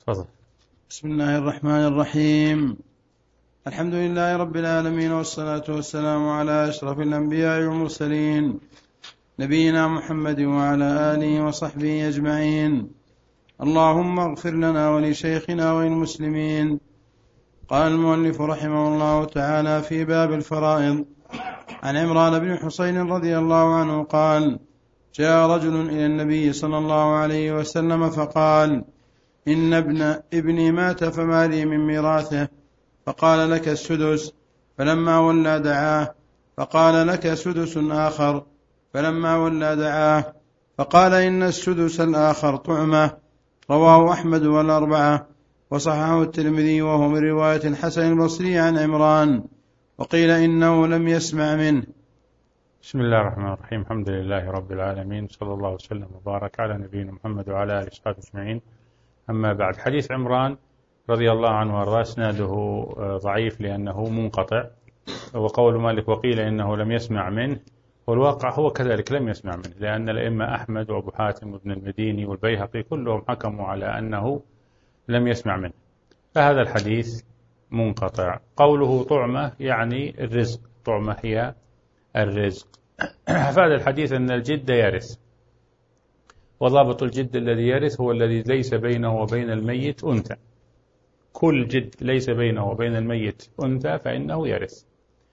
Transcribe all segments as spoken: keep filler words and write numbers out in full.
تفضل. بسم الله الرحمن الرحيم. الحمد لله رب العالمين، والصلاة والسلام على أشرف الأنبياء والمرسلين، نبينا محمد وعلى آله وصحبه أجمعين. اللهم اغفر لنا ولشيخنا وللمسلمين. قال المؤلف رحمه الله تعالى في باب الفرائض: عن عمران بن حسين رضي الله عنه قال: جاء رجل إلى النبي صلى الله عليه وسلم فقال: إن ابن ابني مات فما لي من ميراثه؟ فقال: لك السدس. فلما ولى دعاه فقال: لك سدس آخر. فلما ولى دعاه فقال: إن السدس الآخر طعمة. رواه أحمد والأربعة، وصححه الترمذي، وهو من رواية الحسن البصري عن عمران، وقيل إنه لم يسمع منه. بسم الله الرحمن الرحيم. الحمد لله رب العالمين، صلى الله وسلم وبارك على نبينا محمد وعلى آله وصحبه أجمعين. أما بعد، حديث عمران رضي الله عنه وارضاه اسناده ضعيف لأنه منقطع، وقول مالك وقيل إنه لم يسمع منه، والواقع هو كذلك، لم يسمع منه، لأن الأئمة أحمد وأبو حاتم وابن المديني والبيهقي كلهم حكموا على أنه لم يسمع منه، فهذا الحديث منقطع. قوله طعمة يعني الرزق، طعمة هي الرزق. فهذا الحديث أن الجد يرث، وضابط الجد الذي يرث هو الذي ليس بينه وبين الميت أنثى. كل جد ليس بينه وبين الميت أنثى فإنه يرث.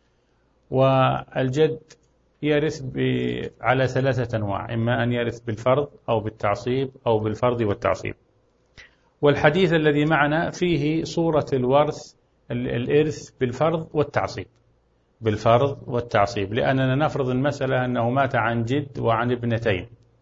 والجد يرث على ثلاثة أنواع: إما أن يرث بالفرض أو بالتعصيب أو بالفرض والتعصيب. والحديث الذي معنا فيه صورة الورث، الإرث بالفرض والتعصيب، بالفرض والتعصيب، لأننا نفرض المسألة أنه مات عن جد وعن ابنتين،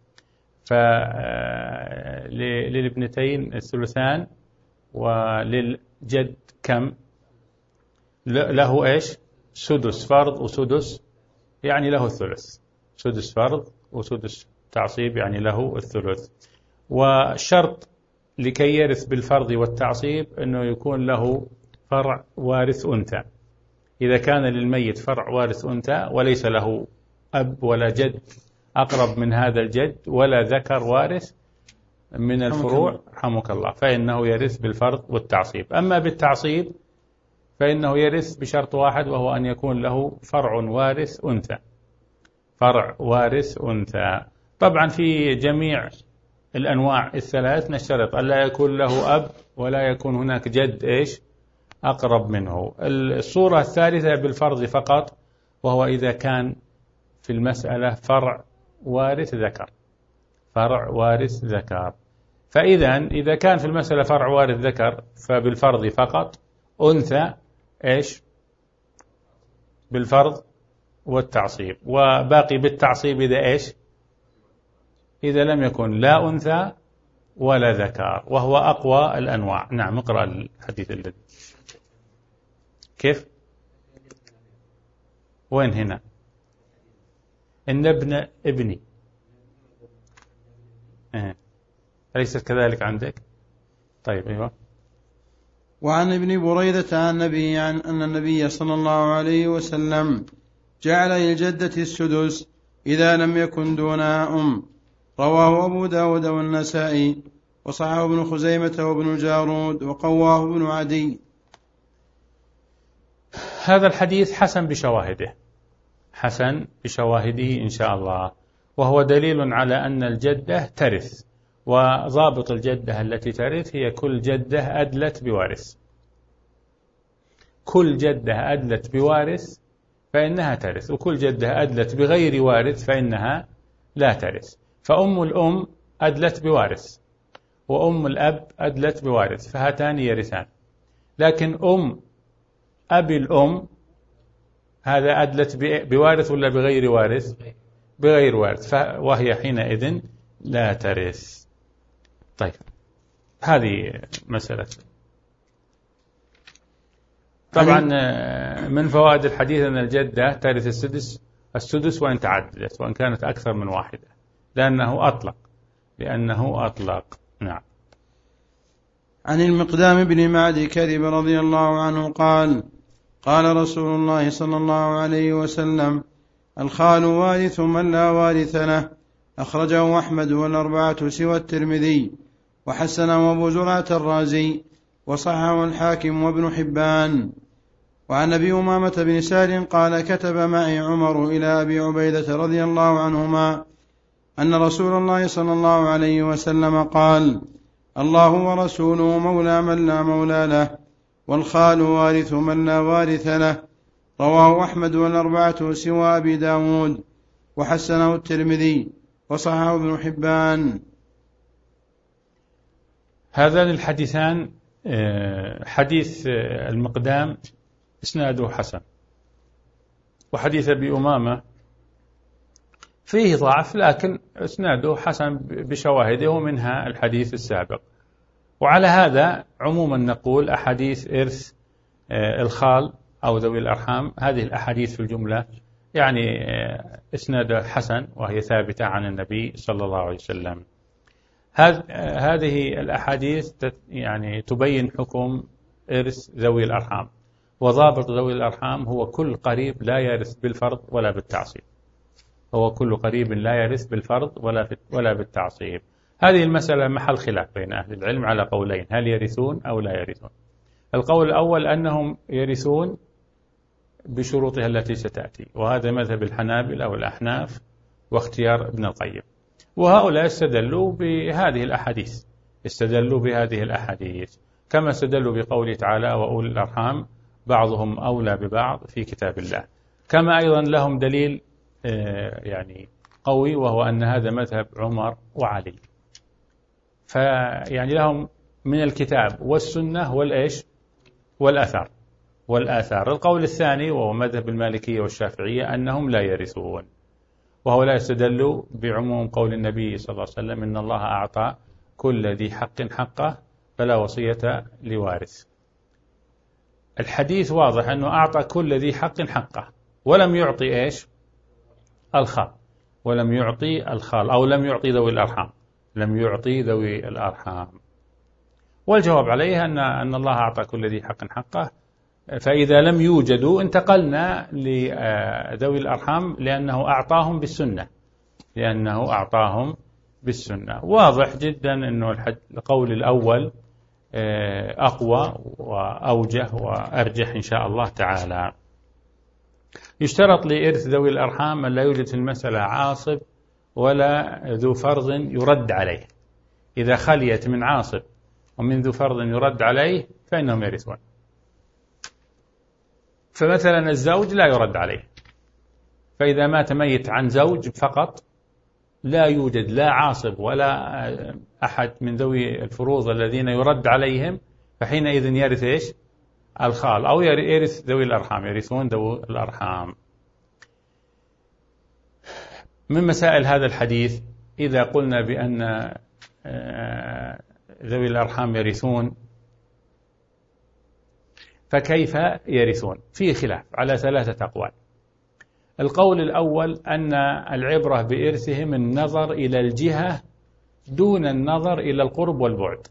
فللابنتين الثلثان، وللجد كم؟ له إيش؟ سدس فرض وسدس، يعني له الثلث. سدس فرض وسدس تعصيب يعني له الثلث. والشرط لكي يرث بالفرض والتعصيب أنه يكون له فرع وارث أنثى. إذا كان للميت فرع وارث أنثى وليس له أب ولا جد أقرب من هذا الجد ولا ذكر وارث من الفروع، رحمك الله، فإنه يرث بالفرض والتعصيب. أما بالتعصيب فإنه يرث بشرط واحد، وهو أن يكون له فرع وارث أنثى، فرع وارث أنثى. طبعا في جميع الأنواع الثلاث نشترط أن لا يكون له أب ولا يكون هناك جد إيش أقرب منه. الصورة الثالثة بالفرض فقط، وهو إذا كان في المسألة فرع وارث ذكر، فرع وارث ذكر. فإذا إذا كان في المسألة فرع وارث ذكر فبالفرض فقط، أنثى إيش بالفرض والتعصيب، وباقي بالتعصيب إذا إيش إذا لم يكن لا أنثى ولا ذكر، وهو أقوى الأنواع. نعم، اقرأ الحديث الذي كيف وين هنا؟ إن ابن ابني إيه. أليست كذلك عندك؟ طيب أيوة. وعن ابن بريدة عن النبي عن أن النبي صلى الله عليه وسلم جعل للجدة السدس إذا لم يكن دونها أم. رواه أبو داود والنسائي، وصححه ابن خزيمة وابن الجارود، وقواه ابن عدي. هذا الحديث حسن بشواهده، حسن بشواهده إن شاء الله، وهو دليل على أن الجدة ترث. وضابط الجدة التي ترث هي كل جدة أدلت بوارث، كل جدة أدلت بوارث فإنها ترث، وكل جدة أدلت بغير وارث فإنها لا ترث. فأم الأم أدلت بوارث، وأم الأب أدلت بوارث، فهاتان يرثان. لكن أم أبي الأم هذا أدلت بوارث ولا بغير وارث؟ بغير وارث، وهي حينئذ لا ترث. طيب، هذه مسألة. طبعا من فوائد الحديث أن الجدة ترث السدس، السدس وإن تعددت، وإن كانت أكثر من واحدة، لأنه أطلق لأنه أطلق نعم. عن المقدام بن معدي كرب رضي الله عنه قال: قال رسول الله صلى الله عليه وسلم: الخال وارث من لا وارث له. أخرجه أحمد والأربعة سوى الترمذي. وحسنه أبو زرعة الرازي وصححه الحاكم وابن حبان. وعن أبي أمامة بن سهل قال كتب معي عمر إلى أبي عبيدة رضي الله عنهما أن رسول الله صلى الله عليه وسلم قال: الله ورسوله مولى من لا مولى له، والخال وارث من لا وارث له. رواه أحمد والأربعة سوى أبي داود، وحسنه الترمذي وصححه ابن حبان. هذان الحديثان حديث المقدام إسناده حسن، وحديث أبي أمامة فيه ضعف لكن إسناده حسن بشواهده ومنها الحديث السابق. وعلى هذا عموما نقول أحاديث إرث الخال أو ذوي الأرحام هذه الأحاديث في الجملة يعني إسناده حسن وهي ثابتة عن النبي صلى الله عليه وسلم. هذه الأحاديث يعني تبين حكم إرث ذوي الأرحام، وضابط ذوي الأرحام هو كل قريب لا يرث بالفرض ولا بالتعصيب، هو كل قريب لا يرث بالفرض ولا ولا بالتعصيب. هذه المسألة محل خلاف بين أهل العلم على قولين: هل يرثون أو لا يرثون؟ القول الأول أنهم يرثون بشروطها التي ستأتي، وهذا مذهب الحنابلة والأحناف واختيار ابن القيم. وهؤلاء استدلوا بهذه الأحاديث استدلوا بهذه الأحاديث كما استدلوا بقوله تعالى: وأولي الأرحام بعضهم أولى ببعض في كتاب الله. كما أيضا لهم دليل يعني قوي وهو أن هذا مذهب عمر وعلي، فيعني لهم من الكتاب والسنة والإيش والآثار والآثار. القول الثاني وهو مذهب المالكية والشافعية أنهم لا يرثون، وهو لا يستدل بعموم قول النبي صلى الله عليه وسلم: إن الله أعطى كل ذي حق حقه فلا وصية لوارث. الحديث واضح أنه أعطى كل ذي حق حقه ولم يعطي إيش الخال، ولم يعطي الخال أو لم يعطي ذوي الأرحام لم يعطي ذوي الأرحام. والجواب عليه أن أن الله أعطى كل ذي حق حقه، فإذا لم يوجدوا انتقلنا لذوي الأرحام لأنه أعطاهم بالسنة لأنه أعطاهم بالسنة. واضح جدا أنه القول الأول أقوى وأوجه وأرجح إن شاء الله تعالى. يشترط لإرث ذوي الأرحام أن لا يوجد في المسألة عاصب ولا ذو فرض يرد عليه. إذا خليت من عاصب ومن ذو فرض يرد عليه فإنهم يرثون. فمثلا الزوج لا يرد عليه، فإذا مات ميت عن زوج فقط لا يوجد لا عاصب ولا أحد من ذوي الفروض الذين يرد عليهم، فحينئذ يرث إيش الخال أو يرث ذوي الأرحام، يرثون ذوي الأرحام. من مسائل هذا الحديث إذا قلنا بأن ذوي الأرحام يرثون فكيف يرثون؟ فيه خلاف على ثلاثة أقوال. القول الأول أن العبرة بإرثهم النظر إلى الجهة دون النظر إلى القرب والبعد،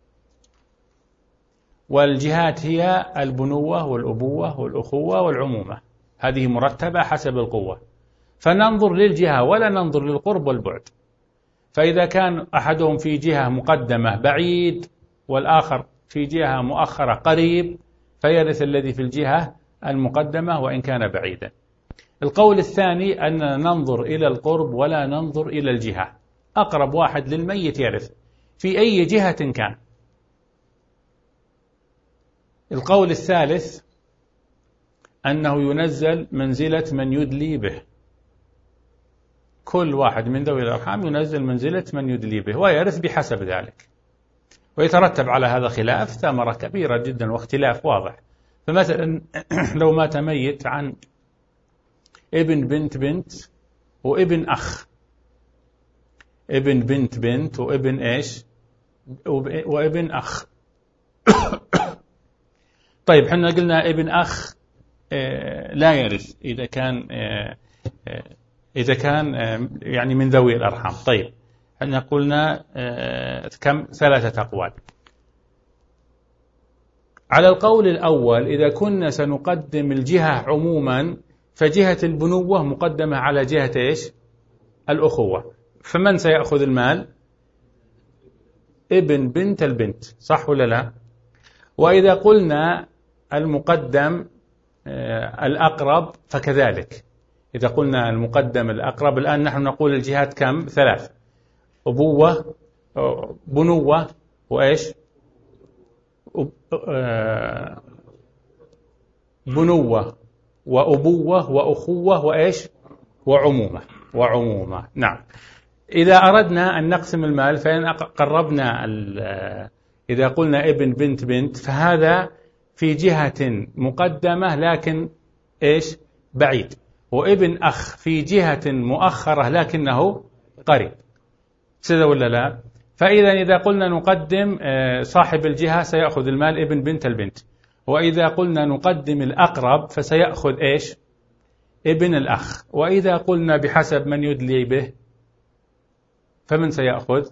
والجهات هي البنوة والأبوة والأخوة والعمومة، هذه مرتبة حسب القوة، فننظر للجهة ولا ننظر للقرب والبعد. فإذا كان أحدهم في جهة مقدمة بعيد والآخر في جهة مؤخرة قريب فيرث الذي في الجهة المقدمة وإن كان بعيدا. القول الثاني أن ننظر إلى القرب ولا ننظر إلى الجهة، أقرب واحد للميت يرث في أي جهة كان. القول الثالث أنه ينزل منزلة من يدلي به، كل واحد من ذوي الأرحام ينزل منزلة من يدلي به ويرث بحسب ذلك، ويترتب على هذا خلاف ثمرة كبيرة جدا واختلاف واضح. فمثلا لو مات ميت عن ابن بنت بنت وابن أخ، ابن بنت بنت وابن إيش وابن أخ طيب حنا قلنا ابن أخ لا يرث إذا كان إذا كان يعني من ذوي الأرحام. طيب حنا قلنا كم ثلاثة أقوال. على القول الأول إذا كنا سنقدم الجهة عموما فجهة البنوة مقدمة على جهة إيش الأخوة، فمن سيأخذ المال؟ ابن بنت البنت، صح ولا لا؟ وإذا قلنا المقدم الأقرب فكذلك. إذا قلنا المقدم الأقرب، الآن نحن نقول الجهات كم؟ ثلاث: أبوة، بنوة، وإيش؟ بنوة وأبوة وأخوة وإيش؟ وعمومة. وعمومة، نعم. إذا أردنا أن نقسم المال فإن قربنا، إذا قلنا ابن بنت بنت فهذا في جهة مقدمة لكن إيش؟ بعيد، وابن أخ في جهة مؤخرة لكنه قريب، سيدا ولا لا؟ فإذا إذا قلنا نقدم صاحب الجهة سيأخذ المال ابن بنت البنت، وإذا قلنا نقدم الأقرب فسيأخذ إيش؟ ابن الأخ، وإذا قلنا بحسب من يدلي به فمن سيأخذ؟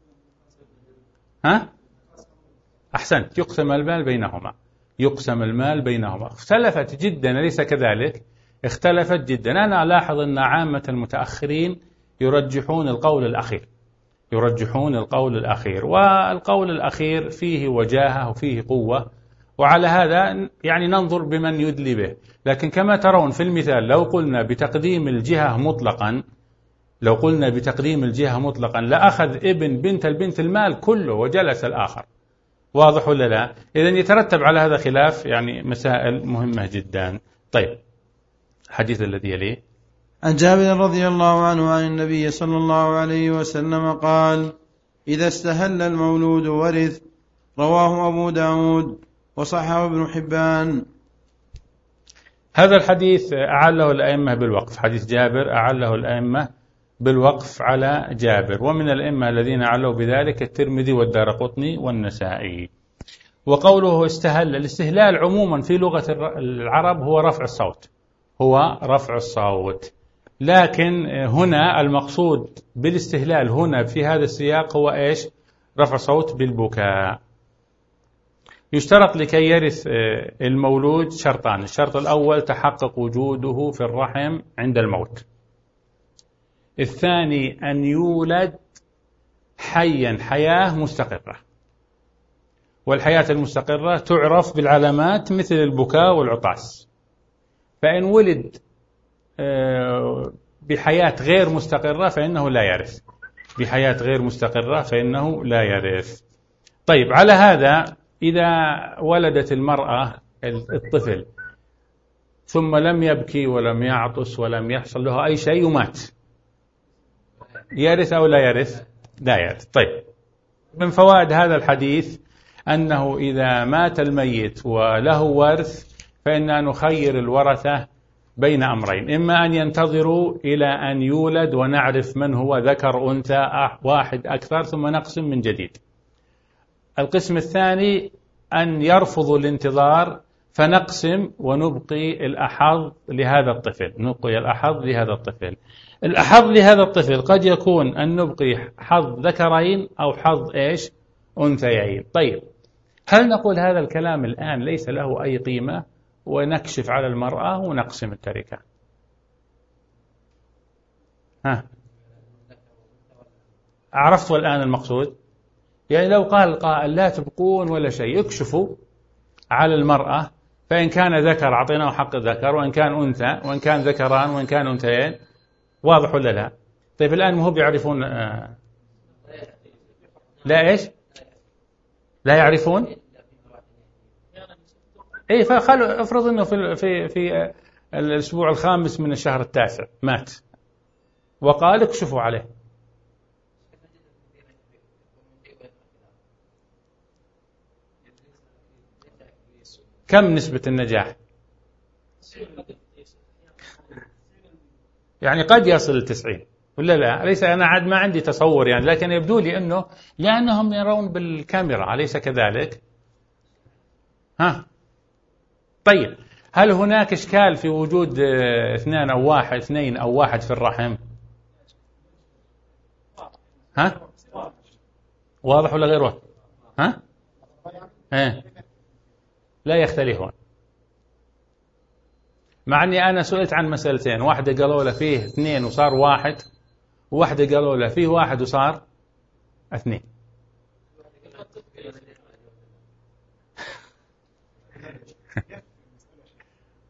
ها؟ أحسنت، يقسم المال بينهما. يقسم المال بينهما. اختلفت جدا، أليس كذلك؟ اختلفت جدا. أنا ألاحظ أن عامة المتأخرين يرجحون القول الأخير، يرجحون القول الأخير، والقول الأخير فيه وجاهة وفيه قوة، وعلى هذا يعني ننظر بمن يدلي به. لكن كما ترون في المثال لو قلنا بتقديم الجهة مطلقا، لو قلنا بتقديم الجهة مطلقا لأخذ ابن بنت البنت المال كله وجلس الآخر، واضح ولا لا؟ إذن يترتب على هذا خلاف، يعني مسائل مهمة جدا. طيب، الحديث الذي يليه عن جابر رضي الله عنه عن النبي صلى الله عليه وسلم قال: إذا استهل المولود ورث. رواه أبو داود وصححه ابن حبان. هذا الحديث أعله الأئمة بالوقف، حديث جابر أعله الأئمة بالوقف على جابر، ومن الأئمة الذين أعلوا بذلك الترمذي والدارقطني والنسائي. وقوله استهل، الاستهلال عموما في لغة العرب هو رفع الصوت، هو رفع الصوت، لكن هنا المقصود بالاستهلال هنا في هذا السياق هو إيش؟ رفع صوت بالبكاء. يشترط لكي يرث المولود شرطان: الشرط الأول تحقق وجوده في الرحم عند الموت، الثاني أن يولد حيا حياة مستقرة، والحياة المستقرة تعرف بالعلامات مثل البكاء والعطاس. فإن ولد بحياة غير مستقرة فإنه لا يرث، بحياة غير مستقرة فإنه لا يرث. طيب، على هذا إذا ولدت المرأة الطفل ثم لم يبكي ولم يعطس ولم يحصل له أي شيء ومات، يرث أو لا يرث؟ لا يرث. طيب، من فوائد هذا الحديث أنه إذا مات الميت وله ورث فإننا نخير الورثة بين أمرين: إما أن ينتظروا إلى أن يولد ونعرف من هو ذكر أنثى واحد أكثر ثم نقسم من جديد. القسم الثاني أن يرفضوا الانتظار فنقسم ونبقي الأحظ لهذا الطفل، نبقي الأحظ لهذا الطفل. الأحظ لهذا الطفل قد يكون أن نبقي حظ ذكرين أو حظ إيش؟ أنثيين. طيب، هل نقول هذا الكلام الآن ليس له أي قيمة ونكشف على المرأة ونقسم التركة؟ ها، عرفت الآن المقصود؟ يعني لو قال قائل لا تبقون ولا شيء، يكشفوا على المرأة، فإن كان ذكر أعطيناه حق الذكر، وإن كان أنثى، وإن كان ذكران، وإن كان أنثيين، واضح ولا لا؟ طيب، الآن ما هو بيعرفون؟ آه لا إيش؟ لا يعرفون؟ إيه، فخلوا افرض إنه في في في الأسبوع الخامس من الشهر التاسع مات، وقال اكشفوا عليه. كم نسبة النجاح؟ يعني قد يصل لتسعين ولا لا؟ ليس أنا عاد ما عندي تصور يعني، لكن يبدو لي أنه لأنهم يرون بالكاميرا، أليس كذلك؟ ها، طيب، هل هناك إشكال في وجود اثنين أو واحد اثنين أو واحد في الرحم؟ ها، واضح ولا غير واضح؟ ها، ها، لا يختلفون. مع أني أنا سئلت عن مسألتين، واحدة قالوا له فيه اثنين وصار واحد، وواحدة قالوا له فيه واحد وصار اثنين.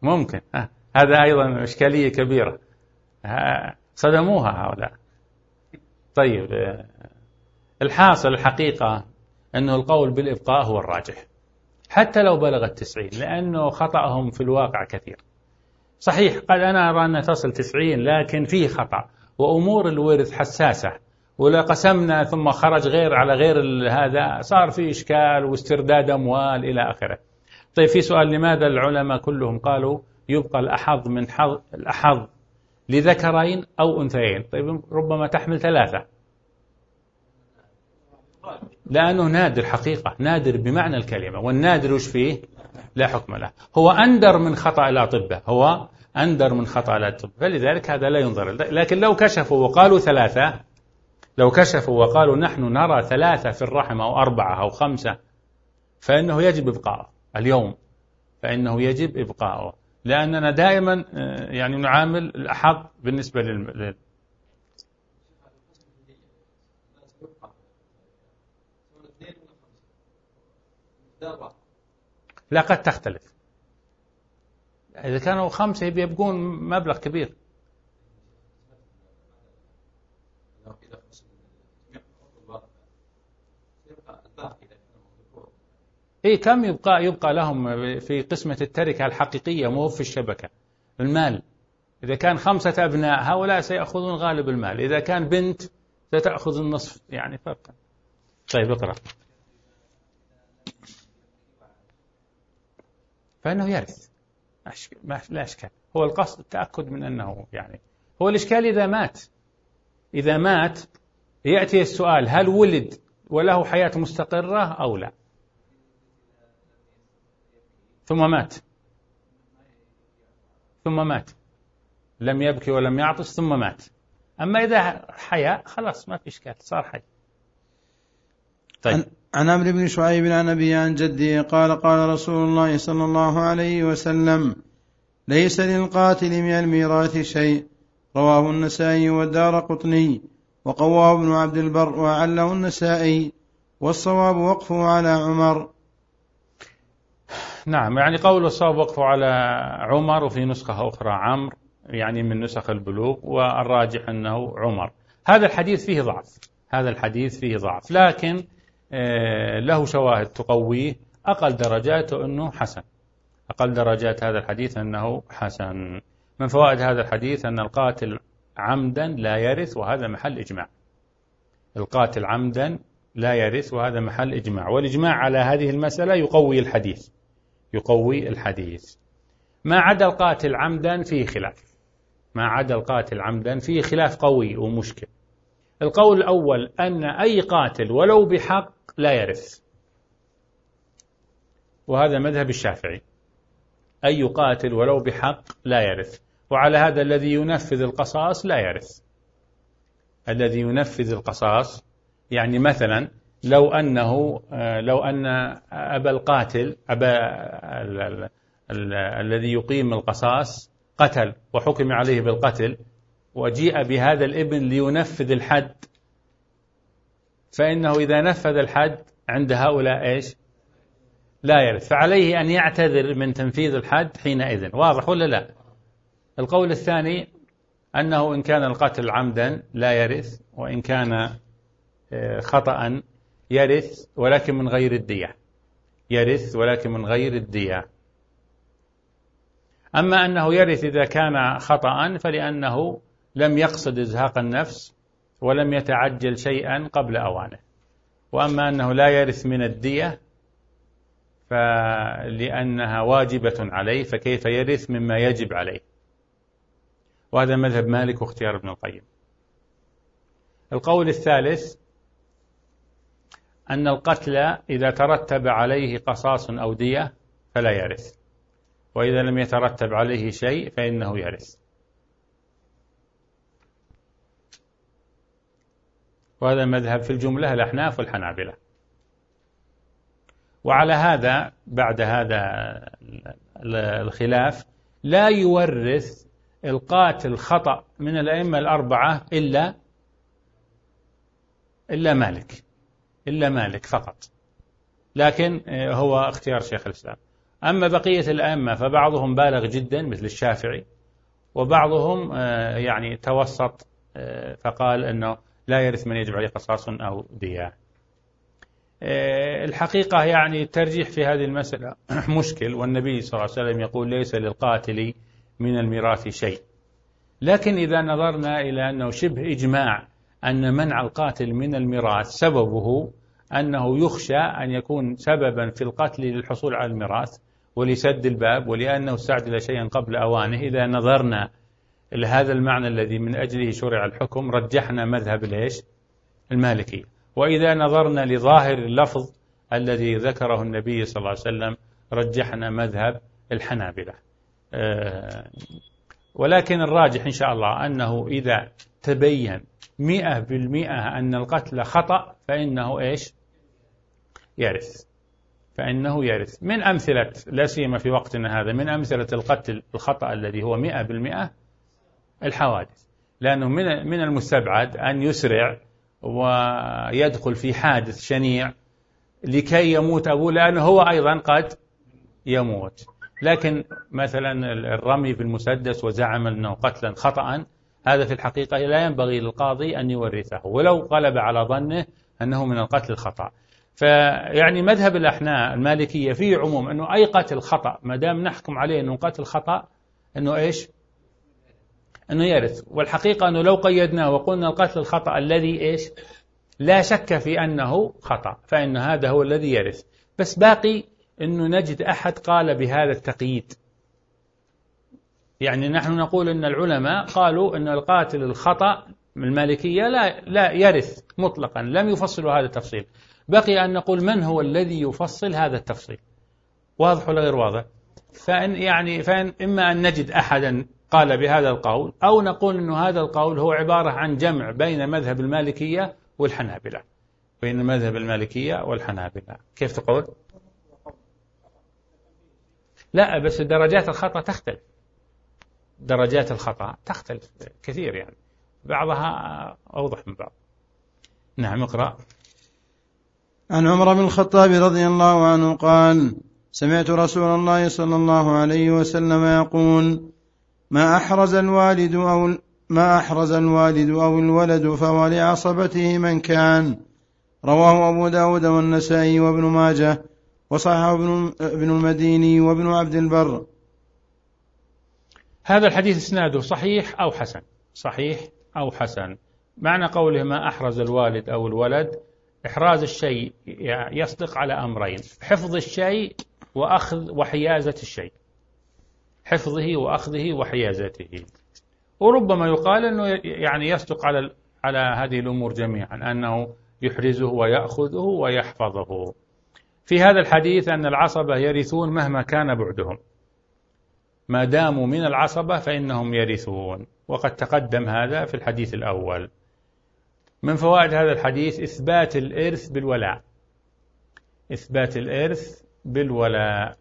ممكن. هذا أيضا إشكالية كبيرة صدموها هؤلاء. طيب الحاصل الحقيقة أنه القول بالإبقاء هو الراجح حتى لو بلغ التسعين، لأنه خطأهم في الواقع كثير. صحيح قد أنا أرى أن تصل تسعين، لكن فيه خطأ، وأمور الورث حساسة، ولا قسمنا ثم خرج غير على غير هذا صار فيه إشكال واسترداد أموال إلى آخره. طيب في سؤال: لماذا العلماء كلهم قالوا يبقى الأحظ من حظ الأحظ لذكرين أو أنثيين؟ طيب ربما تحمل ثلاثة، لأنه نادر حقيقة، نادر بمعنى الكلمة، والنادر وش فيه؟ لا حكم له، هو أندر من خطأ الأطباء، هو أندر من خطأ الأطباء، فلذلك هذا لا ينظر. لكن لو كشفوا وقالوا ثلاثة، لو كشفوا وقالوا نحن نرى ثلاثة في الرحم أو أربعة أو خمسة، فإنه يجب إبقاءه اليوم، فإنه يجب إبقاءه، لأننا دائما يعني نعامل الأحظ بالنسبة لل لا قد تختلف. إذا كانوا خمسة بيبقون مبلغ كبير. إيه كم يبقى يبقى لهم في قسمة التركة الحقيقية، مو في الشبكة المال. إذا كان خمسة أبناء هؤلاء سيأخذون غالب المال، إذا كان بنت ستأخذ النصف، يعني فرق. طيب اقرأ. فإنه يرث لا إشكال، هو القصد التأكد من أنه يعني هو الإشكال إذا مات. إذا مات يأتي السؤال: هل ولد وله حياة مستقرة أو لا؟ ثم مات ثم مات لم يبكي ولم يعطس ثم مات. أما إذا حياة خلاص ما في إشكال، صار حي. طيب. عن عمرو بن شعيب عن أبي عن جده قال: قال رسول الله صلى الله عليه وسلم: ليس للقاتل من الميراث شيء. رواه النسائي والدارقطني وقواه ابن عبد البر وعله النسائي، والصواب وقفه على عمر. نعم، يعني قول الصواب وقفه على عمر، وفي نسخة أخرى عمرو، يعني من نسخ البلوغ، والراجح أنه عمر. هذا الحديث فيه ضعف، هذا الحديث فيه ضعف، لكن له شواهد تقويه. أقل درجاته أنه حسن، أقل درجات هذا الحديث أنه حسن. من فوائد هذا الحديث أن القاتل عمدا لا يرث، وهذا محل إجماع. القاتل عمدا لا يرث، وهذا محل إجماع، والإجماع على هذه المسألة يقوي الحديث، يقوي الحديث. ما عدا القاتل عمدا فيه خلاف، ما عدا القاتل عمدا فيه خلاف قوي ومشكل. القول الأول أن أي قاتل ولو بحق لا يرث، وهذا مذهب الشافعي، أي قاتل ولو بحق لا يرث. وعلى هذا الذي ينفذ القصاص لا يرث، الذي ينفذ القصاص، يعني مثلا لو أنه لو أن أبا القاتل أبا ال ال ال الذي يقيم القصاص قتل وحكم عليه بالقتل، وجيء بهذا الابن لينفذ الحد، فإنه إذا نفذ الحد عند هؤلاء إيش؟ لا يرث، فعليه أن يعتذر من تنفيذ الحد حينئذ. واضح ولا لا؟ القول الثاني أنه إن كان القتل عمدا لا يرث، وإن كان خطأ يرث ولكن من غير الدية، يرث ولكن من غير الدية. أما أنه يرث إذا كان خطأ فلأنه لم يقصد إزهاق النفس ولم يتعجل شيئا قبل أوانه. وأما أنه لا يرث من الدية فلأنها واجبة عليه، فكيف يرث مما يجب عليه؟ وهذا مذهب مالك واختيار ابن القيم. القول الثالث أن القتل إذا ترتب عليه قصاص أو دية فلا يرث، وإذا لم يترتب عليه شيء فإنه يرث. وهذا مذهب في الجملة الأحناف والحنابلة. وعلى هذا بعد هذا الخلاف لا يورث القاتل خطأ من الأئمة الأربعة إلا إلا مالك، إلا مالك فقط، لكن هو اختيار شيخ الإسلام. أما بقية الأئمة فبعضهم بالغ جدا مثل الشافعي، وبعضهم يعني توسط فقال أنه لا يرث من يجب عليه قصاص أو دية. الحقيقة يعني الترجيح في هذه المسألة مشكل، والنبي صلى الله عليه وسلم يقول ليس للقاتل من الميراث شيء. لكن إذا نظرنا إلى أنه شبه إجماع أن منع القاتل من الميراث سببه أنه يخشى أن يكون سببا في القتل للحصول على الميراث ولسد الباب ولأنه استعجل شيئا قبل أوانه، إذا نظرنا لهذا المعنى الذي من أجله شرع الحكم رجحنا مذهب الإيش؟ المالكي. وإذا نظرنا لظاهر اللفظ الذي ذكره النبي صلى الله عليه وسلم رجحنا مذهب الحنابلة. أه ولكن الراجح إن شاء الله أنه إذا تبين مئة بالمئة أن القتل خطأ فإنه إيش؟ يرث، فإنه يرث. من أمثلة لا سيما في وقتنا هذا من أمثلة القتل الخطأ الذي هو مئة بالمئة الحوادث، لأنه من من المستبعد أن يسرع ويدخل في حادث شنيع لكي يموت أبوه، لأنه هو أيضا قد يموت. لكن مثلا الرمي بالمسدس وزعم أنه قتلا خطأ، هذا في الحقيقة لا ينبغي للقاضي أن يورثه ولو غلب على ظنه أنه من القتل الخطأ. فيعني مذهب الأحناف المالكية فيه عموم أنه أي قتل خطأ ما دام نحكم عليه أنه قتل خطأ أنه إيش؟ أنه يرث. والحقيقة أنه لو قيدناه وقلنا القتل الخطأ الذي إيش؟ لا شك في أنه خطأ فإن هذا هو الذي يرث. بس باقي أنه نجد أحد قال بهذا التقييد. يعني نحن نقول أن العلماء قالوا أن القاتل الخطأ من المالكية لا, لا يرث مطلقا، لم يفصلوا هذا التفصيل. بقي أن نقول من هو الذي يفصل هذا التفصيل، واضح ولا غير واضح؟ فإن يعني فإن إما أن نجد أحدا قال بهذا القول، أو نقول أن هذا القول هو عبارة عن جمع بين مذهب المالكية والحنابلة، بين مذهب المالكية والحنابلة. كيف تقول؟ لا بس درجات الخطأ تختلف، درجات الخطأ تختلف كثير، يعني بعضها أوضح من بعض. نعم اقرأ. عن عمر بن الخطاب رضي الله عنه قال: سمعت رسول الله صلى الله عليه وسلم يقول: ما أحرز الوالد أو ما أحرز الوالد أو الولد فهو لعصبته من كان. رواه أبو داود والنسائي وابن ماجه وصححه ابن المديني وابن عبد البر. هذا الحديث اسناده صحيح أو حسن، صحيح أو حسن. معنى قوله ما أحرز الوالد أو الولد، إحراز الشيء يصدق على أمرين: حفظ الشيء وأخذ وحيازة الشيء، حفظه وأخذه وحيازته. وربما يقال أنه يعني يصدق على على هذه الأمور جميعا، أنه يحرزه ويأخذه ويحفظه. في هذا الحديث أن العصبة يرثون مهما كان بعدهم، ما داموا من العصبة فإنهم يرثون، وقد تقدم هذا في الحديث الأول. من فوائد هذا الحديث إثبات الإرث بالولاء، إثبات الإرث بالولاء.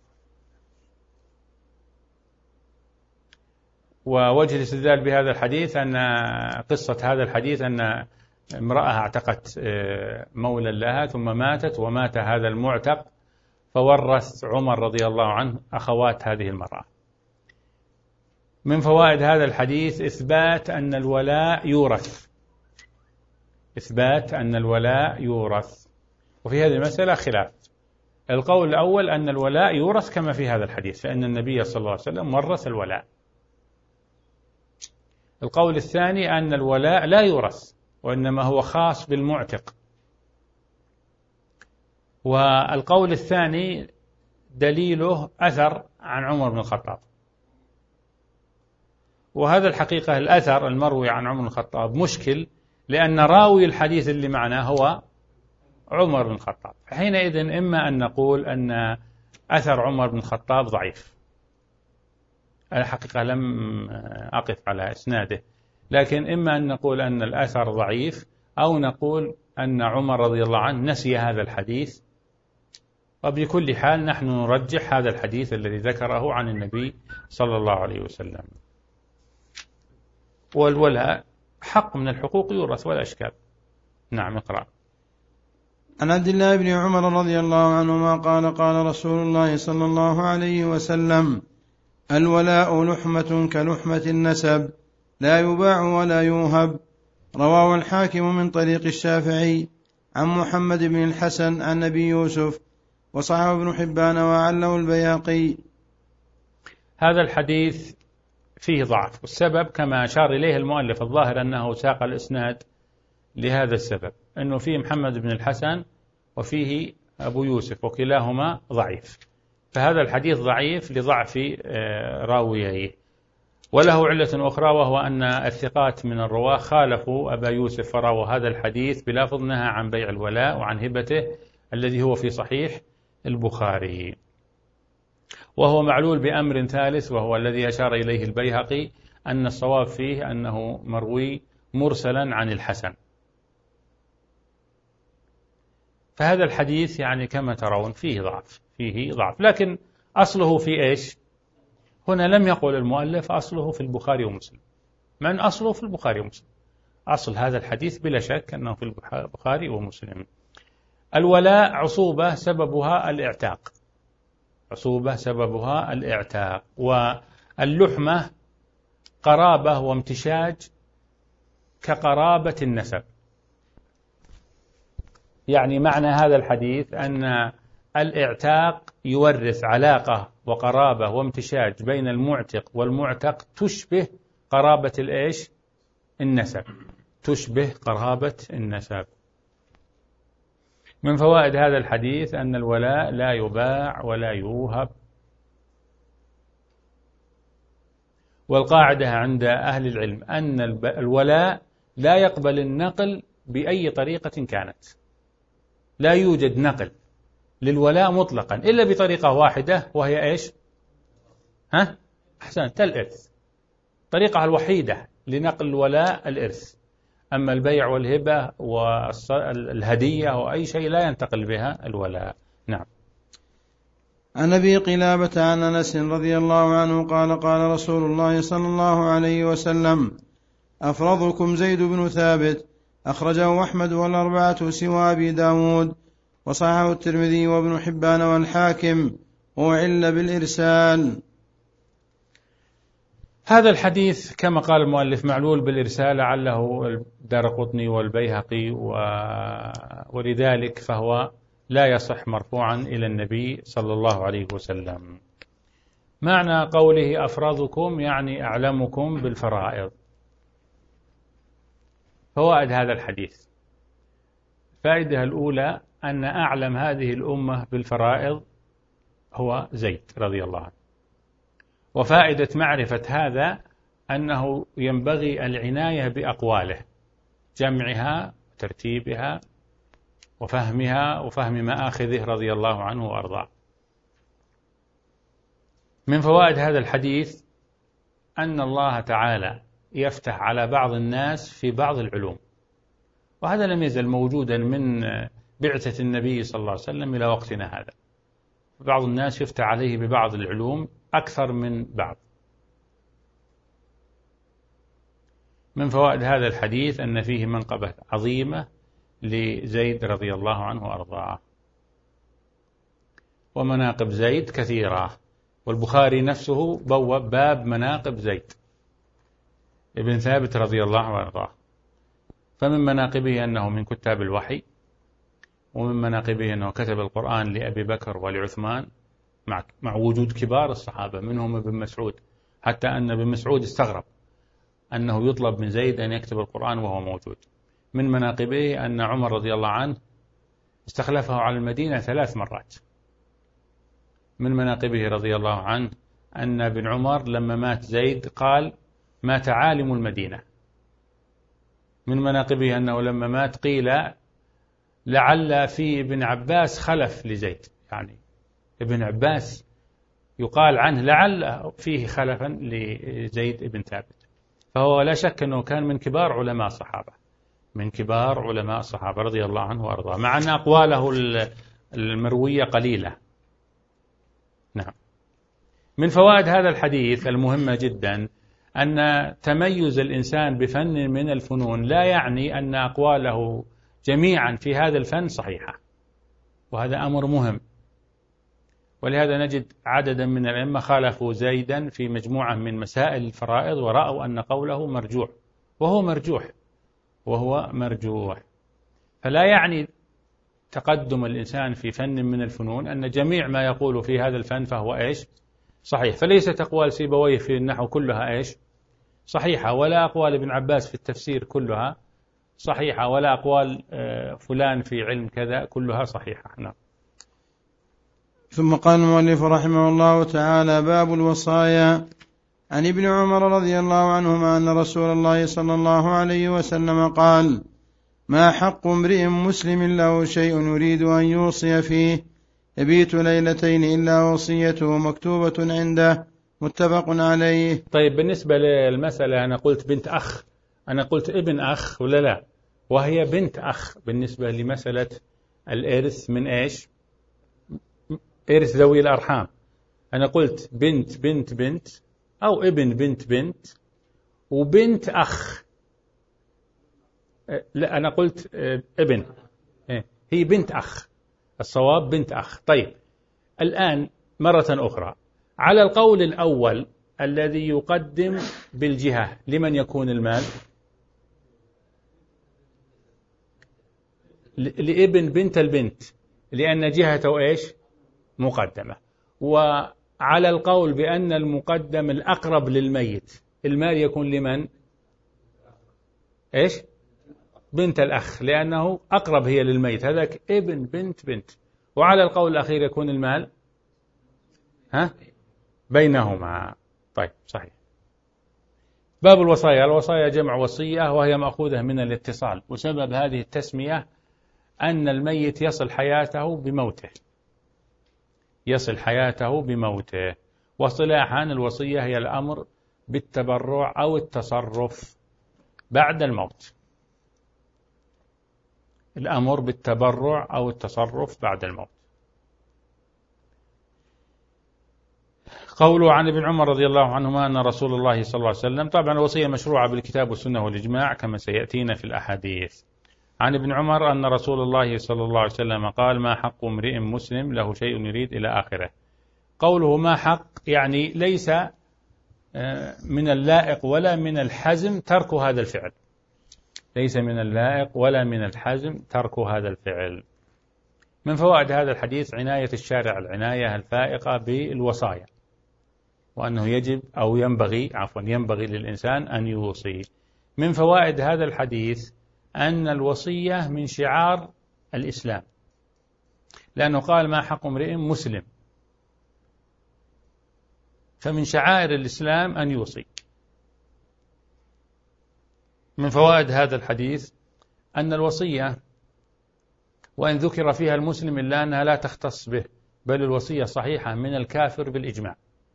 ووجه الاستدلال بهذا الحديث أن قصة هذا الحديث أن امرأة اعتقت مولا لها ثم ماتت، ومات هذا المعتق فورث عمر رضي الله عنه أخوات هذه المرأة. من فوائد هذا الحديث إثبات أن الولاء يورث، إثبات أن الولاء يورث. وفي هذه المسألة خلاف. القول الأول أن الولاء يورث كما في هذا الحديث، فإن النبي صلى الله عليه وسلم ورث الولاء. القول الثاني أن الولاء لا يورث، وإنما هو خاص بالمعتق. والقول الثاني دليله أثر عن عمر بن الخطاب، وهذا الحقيقة الأثر المروي عن عمر بن الخطاب مشكل، لأن راوي الحديث اللي معنا هو عمر بن الخطاب. حينئذ إما أن نقول أن أثر عمر بن الخطاب ضعيف، الحقيقة لم أقف على إسناده، لكن إما أن نقول أن الأثر ضعيف، أو نقول أن عمر رضي الله عنه نسي هذا الحديث. وبكل حال نحن نرجح هذا الحديث الذي ذكره عن النبي صلى الله عليه وسلم. والولاء حق من الحقوق يورث ولا إشكال. نعم اقرأ. عن عبد الله بن عمر رضي الله عنهما قال قال رسول الله صلى الله عليه وسلم: الولاء لحمة كلحمة النسب لا يباع ولا يوهب. رواه الحاكم من طريق الشافعي عن محمد بن الحسن عن نبي يوسف، وصححه ابن حبان وعله البياقي. هذا الحديث فيه ضعف، والسبب كما أشار إليه المؤلف الظاهر أنه ساق الإسناد لهذا السبب، أنه فيه محمد بن الحسن وفيه أبو يوسف وكلاهما ضعيف، فهذا الحديث ضعيف لضعف راويه. وله علة أخرى، وهو أن الثقات من الرواة خالفوا أبا يوسف فرووا هذا الحديث بلفظ نهى عن بيع الولاء وعن هبته الذي هو في صحيح البخاري، وهو معلول بأمر ثالث، وهو الذي أشار إليه البيهقي أن الصواب فيه أنه مروي مرسلا عن الحسن. فهذا الحديث يعني كما ترون فيه ضعف فيه ضعف لكن أصله في إيش؟ هنا لم يقل المؤلف أصله في البخاري ومسلم، مع أن أصله في البخاري ومسلم. أصل هذا الحديث بلا شك أنه في البخاري ومسلم. الولاء عصوبة سببها الإعتاق، عصوبة سببها الإعتاق، واللحمة قرابة وامتشاج كقرابة النسب. يعني معنى هذا الحديث أن الإعتاق يورث علاقة وقرابة وامتشاج بين المعتق والمعتق تشبه قرابة الإيش؟ النسب، تشبه قرابة النسب. من فوائد هذا الحديث أن الولاء لا يباع ولا يوهب. والقاعدة عند أهل العلم أن الولاء لا يقبل النقل بأي طريقة كانت، لا يوجد نقل للولاء مطلقا إلا بطريقة واحدة، وهي إيش؟ ها؟ أحسنت، الإرث. طريقة الوحيدة لنقل الولاء الإرث، أما البيع والهبة والهدية وأي شيء لا ينتقل بها الولاء. نعم. عن أبي قلابة عن أنس رضي الله عنه قال قال رسول الله صلى الله عليه وسلم: أفرضكم زيد بن ثابت. أخرجه أحمد والأربعة سوى أبي داود، وصححه الترمذي وابن حبان والحاكم، وعل بالإرسال. هذا الحديث كما قال المؤلف معلول بالإرسال، لعله الدارقطني والبيهقي، ولذلك فهو لا يصح مرفوعا إلى النبي صلى الله عليه وسلم. معنى قوله أفرضكم يعني أعلمكم بالفرائض. فوائد هذا الحديث: فائدة الأولى أن أعلم هذه الأمة بالفرائض هو زيد رضي الله عنه. وفائدة معرفة هذا أنه ينبغي العناية بأقواله، جمعها وترتيبها وفهمها وفهم مآخذه رضي الله عنه وأرضاه. من فوائد هذا الحديث أن الله تعالى يفتح على بعض الناس في بعض العلوم، وهذا لم يزل موجودا من بعثة النبي صلى الله عليه وسلم إلى وقتنا هذا. بعض الناس يفتح عليه ببعض العلوم أكثر من بعض. من فوائد هذا الحديث أن فيه منقبة عظيمة لزيد رضي الله عنه وأرضاه، ومناقب زيد كثيرة، والبخاري نفسه بوب باب مناقب زيد ابن ثابت رضي الله عنه وأرضاه. فمن مناقبه أنه من كتاب الوحي، ومن مناقبه أنه كتب القرآن لأبي بكر ولعثمان مع مع وجود كبار الصحابة منهم ابن مسعود، حتى أن ابن مسعود استغرب أنه يطلب من زيد أن يكتب القرآن وهو موجود. من مناقبه أن عمر رضي الله عنه استخلفه على المدينة ثلاث مرات. من مناقبه رضي الله عنه أن ابن عمر لما مات زيد قال: مات عالم المدينة. من مناقبه أنه لما مات قيل لعل في ابن عباس خلف لزيد، يعني ابن عباس يقال عنه لعل فيه خلفا لزيد ابن ثابت. فهو لا شك أنه كان من كبار علماء الصحابة، من كبار علماء الصحابة رضي الله عنه وأرضاه، مع أن أقواله المروية قليلة. نعم. من فوائد هذا الحديث المهمة جدا أن تميز الإنسان بفن من الفنون لا يعني أن أقواله جميعا في هذا الفن صحيحة، وهذا أمر مهم. ولهذا نجد عددا من الأئمة خالفوا زيدا في مجموعة من مسائل الفرائض ورأوا أن قوله مرجوح، وهو مرجوح وهو مرجوح. فلا يعني تقدم الإنسان في فن من الفنون أن جميع ما يقول في هذا الفن فهو إيش؟ صحيح. فليست أقوال سيبويه في النحو كلها إيش؟ صحيحة، ولا أقوال ابن عباس في التفسير كلها صحيحة، ولا أقوال فلان في علم كذا كلها صحيحة. نعم. ثم قال المؤلف رحمه الله تعالى: باب الوصايا. عن ابن عمر رضي الله عنهما أن رسول الله صلى الله عليه وسلم قال: ما حق امرئ مسلم له شيء يريد أن يوصي فيه يبيت ليلتين إلا وصيته مكتوبة عنده، متفق عليه. طيب، بالنسبة للمسألة أنا قلت بنت أخ، أنا قلت ابن أخ ولا لا؟ وهي بنت أخ بالنسبة لمسألة الإرث من إيش؟ إرث ذوي الأرحام. أنا قلت بنت بنت بنت أو ابن بنت بنت وبنت أخ. لا، أنا قلت ابن، هي بنت أخ، الصواب بنت أخ. طيب، الآن مرة أخرى على القول الأول الذي يقدم بالجهة، لمن يكون المال؟ لابن بنت البنت، لأن جهته إيش؟ مقدمة. وعلى القول بأن المقدم الأقرب للميت، المال يكون لمن؟ إيش؟ بنت الأخ، لأنه أقرب هي للميت، هذاك ابن بنت بنت. وعلى القول الأخير يكون المال ها بينهما. طيب، صحيح. باب الوصايا. الوصايا جمع وصية، وهي مأخوذة من الاتصال، وسبب هذه التسمية أن الميت يصل حياته بموته، يصل حياته بموته. واصطلاحا الوصية هي الأمر بالتبرع أو التصرف بعد الموت، الأمر بالتبرع أو التصرف بعد الموت. قوله عن ابن عمر رضي الله عنهما أن رسول الله صلى الله عليه وسلم، طبعا الوصية مشروعة بالكتاب والسنة والإجماع كما سيأتينا في الأحاديث. عن ابن عمر أن رسول الله صلى الله عليه وسلم قال: ما حق امرئ مسلم له شيء يريد إلى آخره. قوله ما حق يعني ليس من اللائق ولا من الحزم ترك هذا الفعل، ليس من اللائق ولا من الحزم ترك هذا الفعل. من فوائد هذا الحديث عناية الشارع العناية الفائقة بالوصايا، وأنه يجب أو ينبغي عفوا ينبغي للإنسان أن يوصي. من فوائد هذا الحديث أن الوصية من شعار الإسلام، لأنه قال ما حق امرئ مسلم، فمن شعائر الإسلام أن يوصي. من فوائد هذا الحديث أن الوصية وإن ذكر فيها المسلم إلا أنها لا تختص به، بل الوصية صحيحة من الكافر بالإجماع،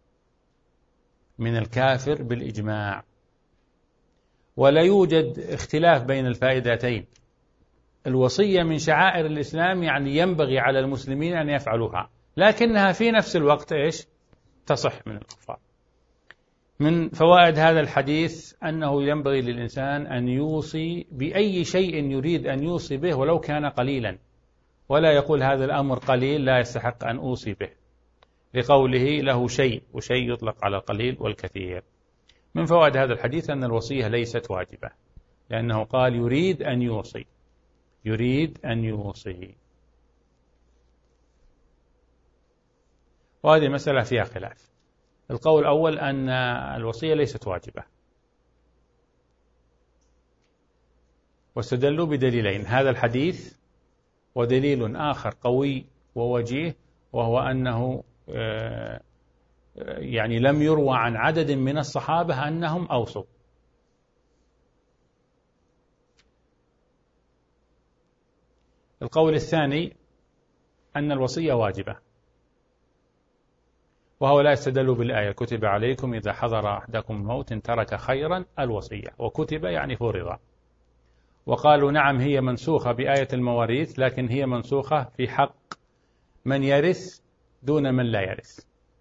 من الكافر بالإجماع. ولا يوجد اختلاف بين الفائدتين. الوصية من شعائر الإسلام يعني ينبغي على المسلمين أن يفعلوها، لكنها في نفس الوقت إيش؟ تصح من الكفار. من فوائد هذا الحديث أنه ينبغي للإنسان أن يوصي بأي شيء يريد أن يوصي به ولو كان قليلا، ولا يقول هذا الأمر قليل لا يستحق أن أوصي به، لقوله له شيء، وشيء يطلق على القليل والكثير. من فوائد هذا الحديث أن الوصية ليست واجبة، لأنه قال يريد أن يوصي، يريد أن يوصي. وهذه مسألة فيها خلاف. القول الأول أن الوصية ليست واجبة، واستدلوا بدليلين: هذا الحديث ودليل آخر قوي ووجيه، وهو أنه يعني لم يروى عن عدد من الصحابة أنهم أوصوا. القول الثاني أن الوصية واجبة، وهو لا يستدل بالآية كتب عليكم إذا حضر أحدكم الموت إن ترك خيرا الوصية، وكتب يعني فرض. وقالوا نعم هي منسوخة بآية المواريث، لكن هي منسوخة في حق من يرث دون من لا يرث.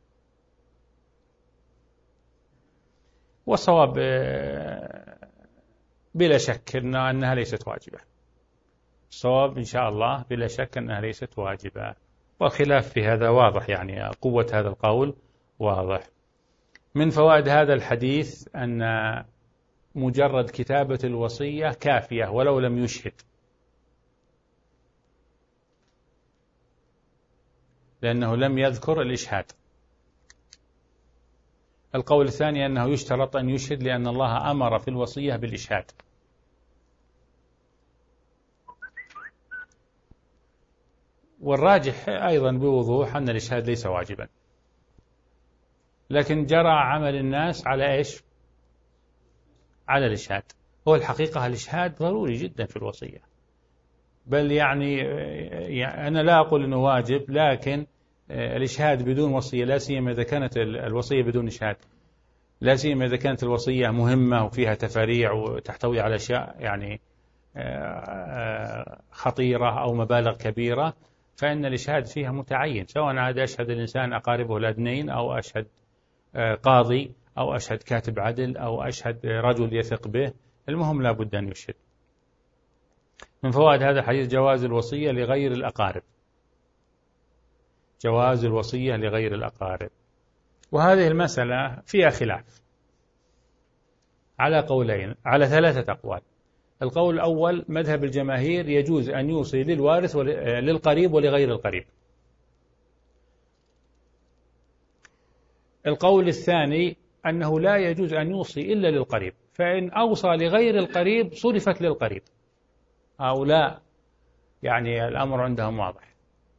والصواب بلا شك أنها ليست واجبة. الصواب إن شاء الله بلا شك أنها ليست واجبة، والخلاف في هذا واضح، يعني قوة هذا القول واضح. من فوائد هذا الحديث أن مجرد كتابة الوصية كافية ولو لم يشهد، لأنه لم يذكر الإشهاد. القول الثاني أنه يشترط أن يشهد، لأن الله أمر في الوصية بالإشهاد. والراجح أيضا بوضوح أن الإشهاد ليس واجبا، لكن جرى عمل الناس على إيش؟ على الإشهاد. هو الحقيقة الإشهاد ضروري جدا في الوصية، بل يعني, يعني أنا لا أقول أنه واجب، لكن الإشهاد بدون وصية، لا سيما إذا كانت الوصية بدون إشهاد، لا سيما إذا كانت الوصية مهمة وفيها تفاريع وتحتوي على أشياء يعني خطيرة أو مبالغ كبيرة، فإن الإشهاد فيها متعين، سواء عاد أشهد الإنسان أقاربه الأدنين، أو أشهد قاضي، أو أشهد كاتب عدل، أو أشهد رجل يثق به، المهم لا بد أن يشهد. من فوائد هذا الحديث جواز الوصية لغير الأقارب، جواز الوصية لغير الأقارب. وهذه المسألة فيها خلاف على قولين، على ثلاثة أقوال. القول الأول مذهب الجماهير، يجوز أن يوصي للوارث للقريب ولغير القريب. القول الثاني أنه لا يجوز أن يوصي إلا للقريب، فإن أوصى لغير القريب صرفت للقريب أو لا، يعني الأمر عندهم واضح.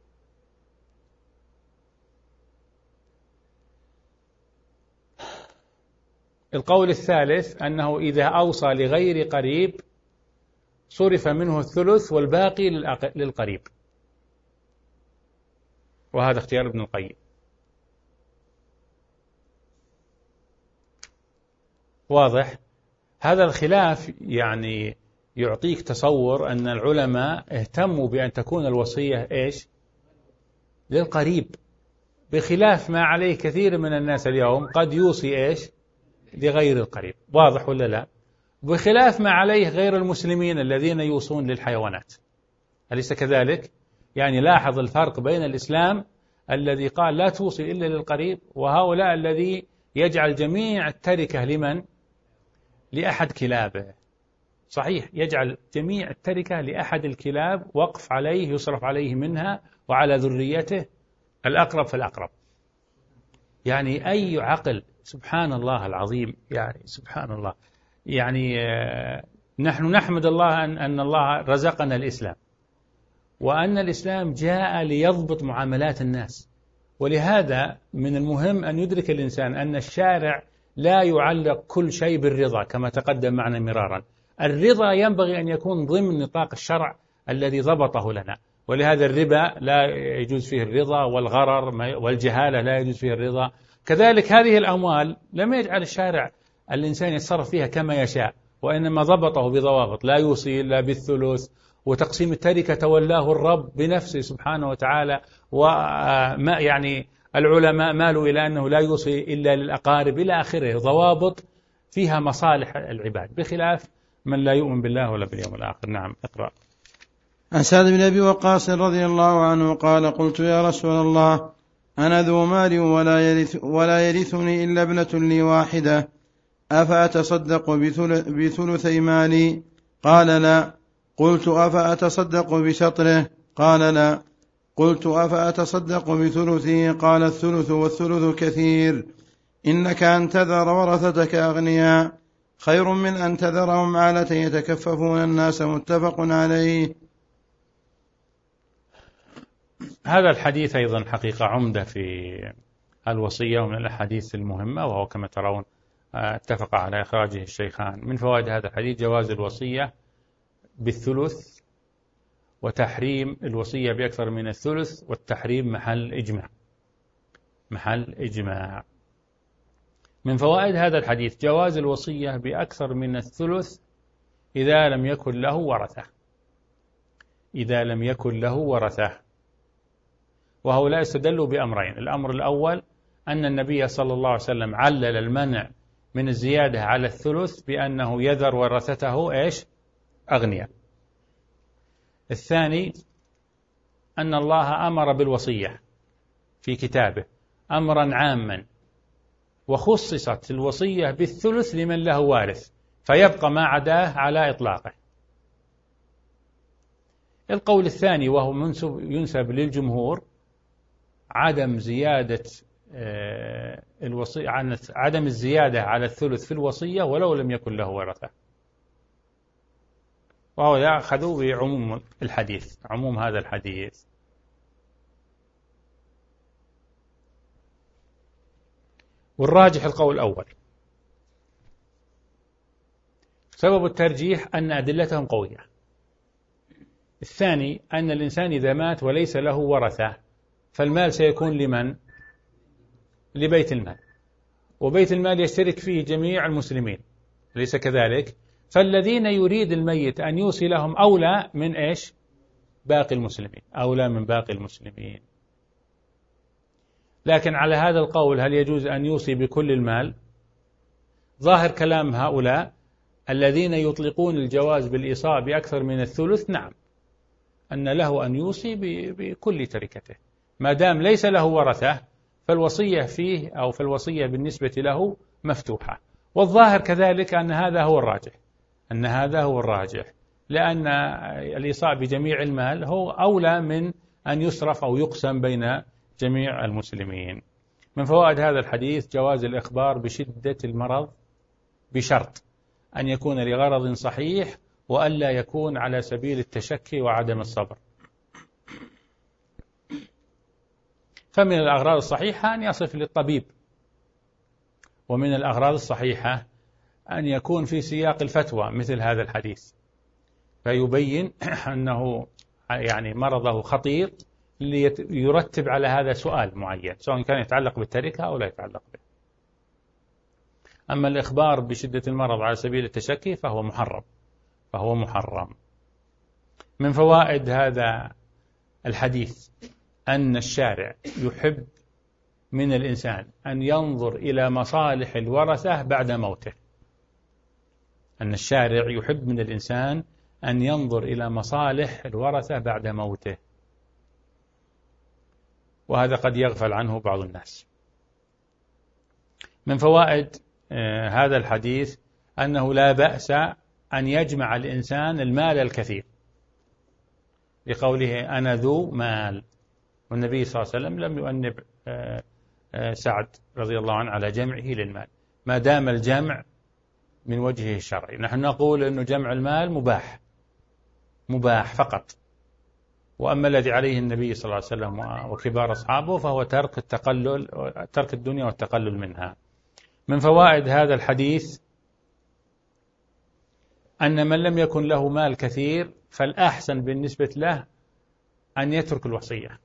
القول الثالث أنه إذا أوصى لغير قريب صرف منه الثلث والباقي للقريب، وهذا اختيار ابن القيم. واضح؟ هذا الخلاف يعني يعطيك تصور أن العلماء اهتموا بأن تكون الوصية إيش؟ للقريب، بخلاف ما عليه كثير من الناس اليوم، قد يوصي إيش؟ لغير القريب. واضح ولا لا؟ بخلاف ما عليه غير المسلمين الذين يوصون للحيوانات، أليس كذلك؟ يعني لاحظ الفرق بين الإسلام الذي قال لا توصي إلا للقريب، وهؤلاء الذي يجعل جميع التركة لمن؟ لأحد كلابه. صحيح، يجعل جميع التركة لأحد الكلاب، وقف عليه، يصرف عليه منها وعلى ذريته، الأقرب فالأقرب. يعني أي عقل، سبحان الله العظيم، يعني سبحان الله. يعني نحن نحمد الله أن, أن الله رزقنا الإسلام، وأن الإسلام جاء ليضبط معاملات الناس. ولهذا من المهم أن يدرك الإنسان أن الشارع لا يعلق كل شيء بالرضا كما تقدم معنا مرارا. الرضا ينبغي أن يكون ضمن نطاق الشرع الذي ضبطه لنا، ولهذا الربا لا يجوز فيه الرضا، والغرر والجهالة لا يجوز فيه الرضا. كذلك هذه الأموال لم يجعل الشارع الإنسان يتصرف فيها كما يشاء، وإنما ضبطه بضوابط، لا يوصي إلا بالثلث، وتقسيم التركة تولاه الرب بنفسه سبحانه وتعالى. وما يعني العلماء مالوا إلى أنه لا يوصي إلا للأقارب إلى آخره، ضوابط فيها مصالح العباد، بخلاف من لا يؤمن بالله ولا باليوم الآخر. نعم، اقرأ. عن سعد بن أبي وقاص رضي الله عنه قال: قلت يا رسول الله، أنا ذو مال ولا, يرث ولا يرثني إلا ابنة لي واحدة، أفأتصدق بثلثي مالي؟ قال: لا. قلت: أفأتصدق بشطره؟ قال: لا. قلت: أفأتصدق بثلثه؟ قال: الثلث والثلث كثير، إنك أن تذر ورثتك أغنياء خير من أن تذرهم عالة يتكففون الناس. متفق عليه. هذا الحديث أيضا حقيقة عمدة في الوصية، ومن الأحاديث المهمة، وهو كما ترون اتفق على إخراجه الشيخان. من فوائد هذا الحديث جواز الوصية بالثلث، وتحريم الوصية بأكثر من الثلث، والتحريم محل إجماع، محل إجماع. من فوائد هذا الحديث جواز الوصية بأكثر من الثلث إذا لم يكن له ورثة، إذا لم يكن له ورثة. وهؤلاء استدلوا بأمرين. الأمر الأول أن النبي صلى الله عليه وسلم علل المنع من الزيادة على الثلث بأنه يذر ورثته إيش؟ أغنياء. الثاني أن الله أمر بالوصية في كتابه أمرا عاما، وخصصت الوصية بالثلث لمن له وارث، فيبقى ما عداه على إطلاقه. القول الثاني وهو منسب ينسب للجمهور عدم زيادة الوصية، عن عدم الزيادة على الثلث في الوصية ولو لم يكن له ورثة، وهو يأخذ بعموم الحديث، عموم هذا الحديث. والراجح القول الأول. سبب الترجيح أن أدلتهم قوية. الثاني أن الإنسان إذا مات وليس له ورثة فالمال سيكون لمن؟ لبيت المال، وبيت المال يشترك فيه جميع المسلمين، ليس كذلك؟ فالذين يريد الميت أن يوصي لهم أولى من إيش؟ باقي المسلمين، أولى من باقي المسلمين. لكن على هذا القول هل يجوز أن يوصي بكل المال؟ ظاهر كلام هؤلاء الذين يطلقون الجواز بالإيصاء بأكثر من الثلث، نعم، أن له أن يوصي بكل تركته ما دام ليس له ورثة، فالوصية فيه أو فالوصية بالنسبة له مفتوحة. والظاهر كذلك أن هذا هو الراجح، أن هذا هو الراجح، لأن الإيصاء بجميع المال هو أولى من أن يصرف أو يقسم بين جميع المسلمين. من فوائد هذا الحديث جواز الإخبار بشدة المرض بشرط أن يكون لغرض صحيح وألا يكون على سبيل التشكي وعدم الصبر. فمن الأغراض الصحيحة أن يصف للطبيب، ومن الأغراض الصحيحة أن يكون في سياق الفتوى مثل هذا الحديث، فيبين أنه يعني مرضه خطير ليرتب على هذا سؤال معين، سواء كان يتعلق بالتركة أو لا يتعلق به. أما الإخبار بشدة المرض على سبيل التشكي فهو محرم، فهو محرم. من فوائد هذا الحديث أن الشارع يحب من الإنسان أن ينظر إلى مصالح الورثة بعد موته، أن الشارع يحب من الإنسان أن ينظر إلى مصالح الورثة بعد موته، وهذا قد يغفل عنه بعض الناس. من فوائد هذا الحديث أنه لا بأس أن يجمع الإنسان المال الكثير، لقوله أنا ذو مال، والنبي صلى الله عليه وسلم لم يؤنب سعد رضي الله عنه على جمعه للمال ما دام الجمع من وجهه الشرعي. نحن نقول أنه جمع المال مباح، مباح فقط، وأما الذي عليه النبي صلى الله عليه وسلم وكبار أصحابه فهو ترك التقلل، ترك الدنيا والتقلل منها. من فوائد هذا الحديث أن من لم يكن له مال كثير فالأحسن بالنسبة له أن يترك الوصية،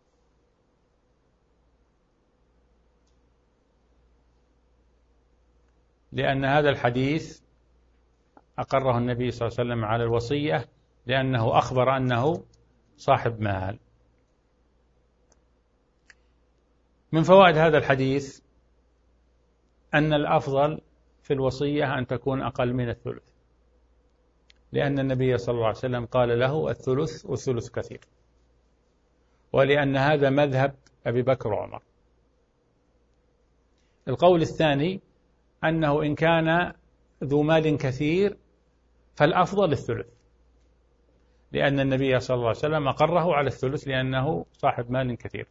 لأن هذا الحديث أقره النبي صلى الله عليه وسلم على الوصية لأنه أخبر أنه صاحب مال. من فوائد هذا الحديث أن الأفضل في الوصية أن تكون أقل من الثلث، لأن النبي صلى الله عليه وسلم قال له الثلث والثلث كثير، ولأن هذا مذهب أبي بكر وعمر. القول الثاني أنه إن كان ذو مال كثير فالأفضل الثلث، لأن النبي صلى الله عليه وسلم أقره على الثلث لأنه صاحب مال كثير.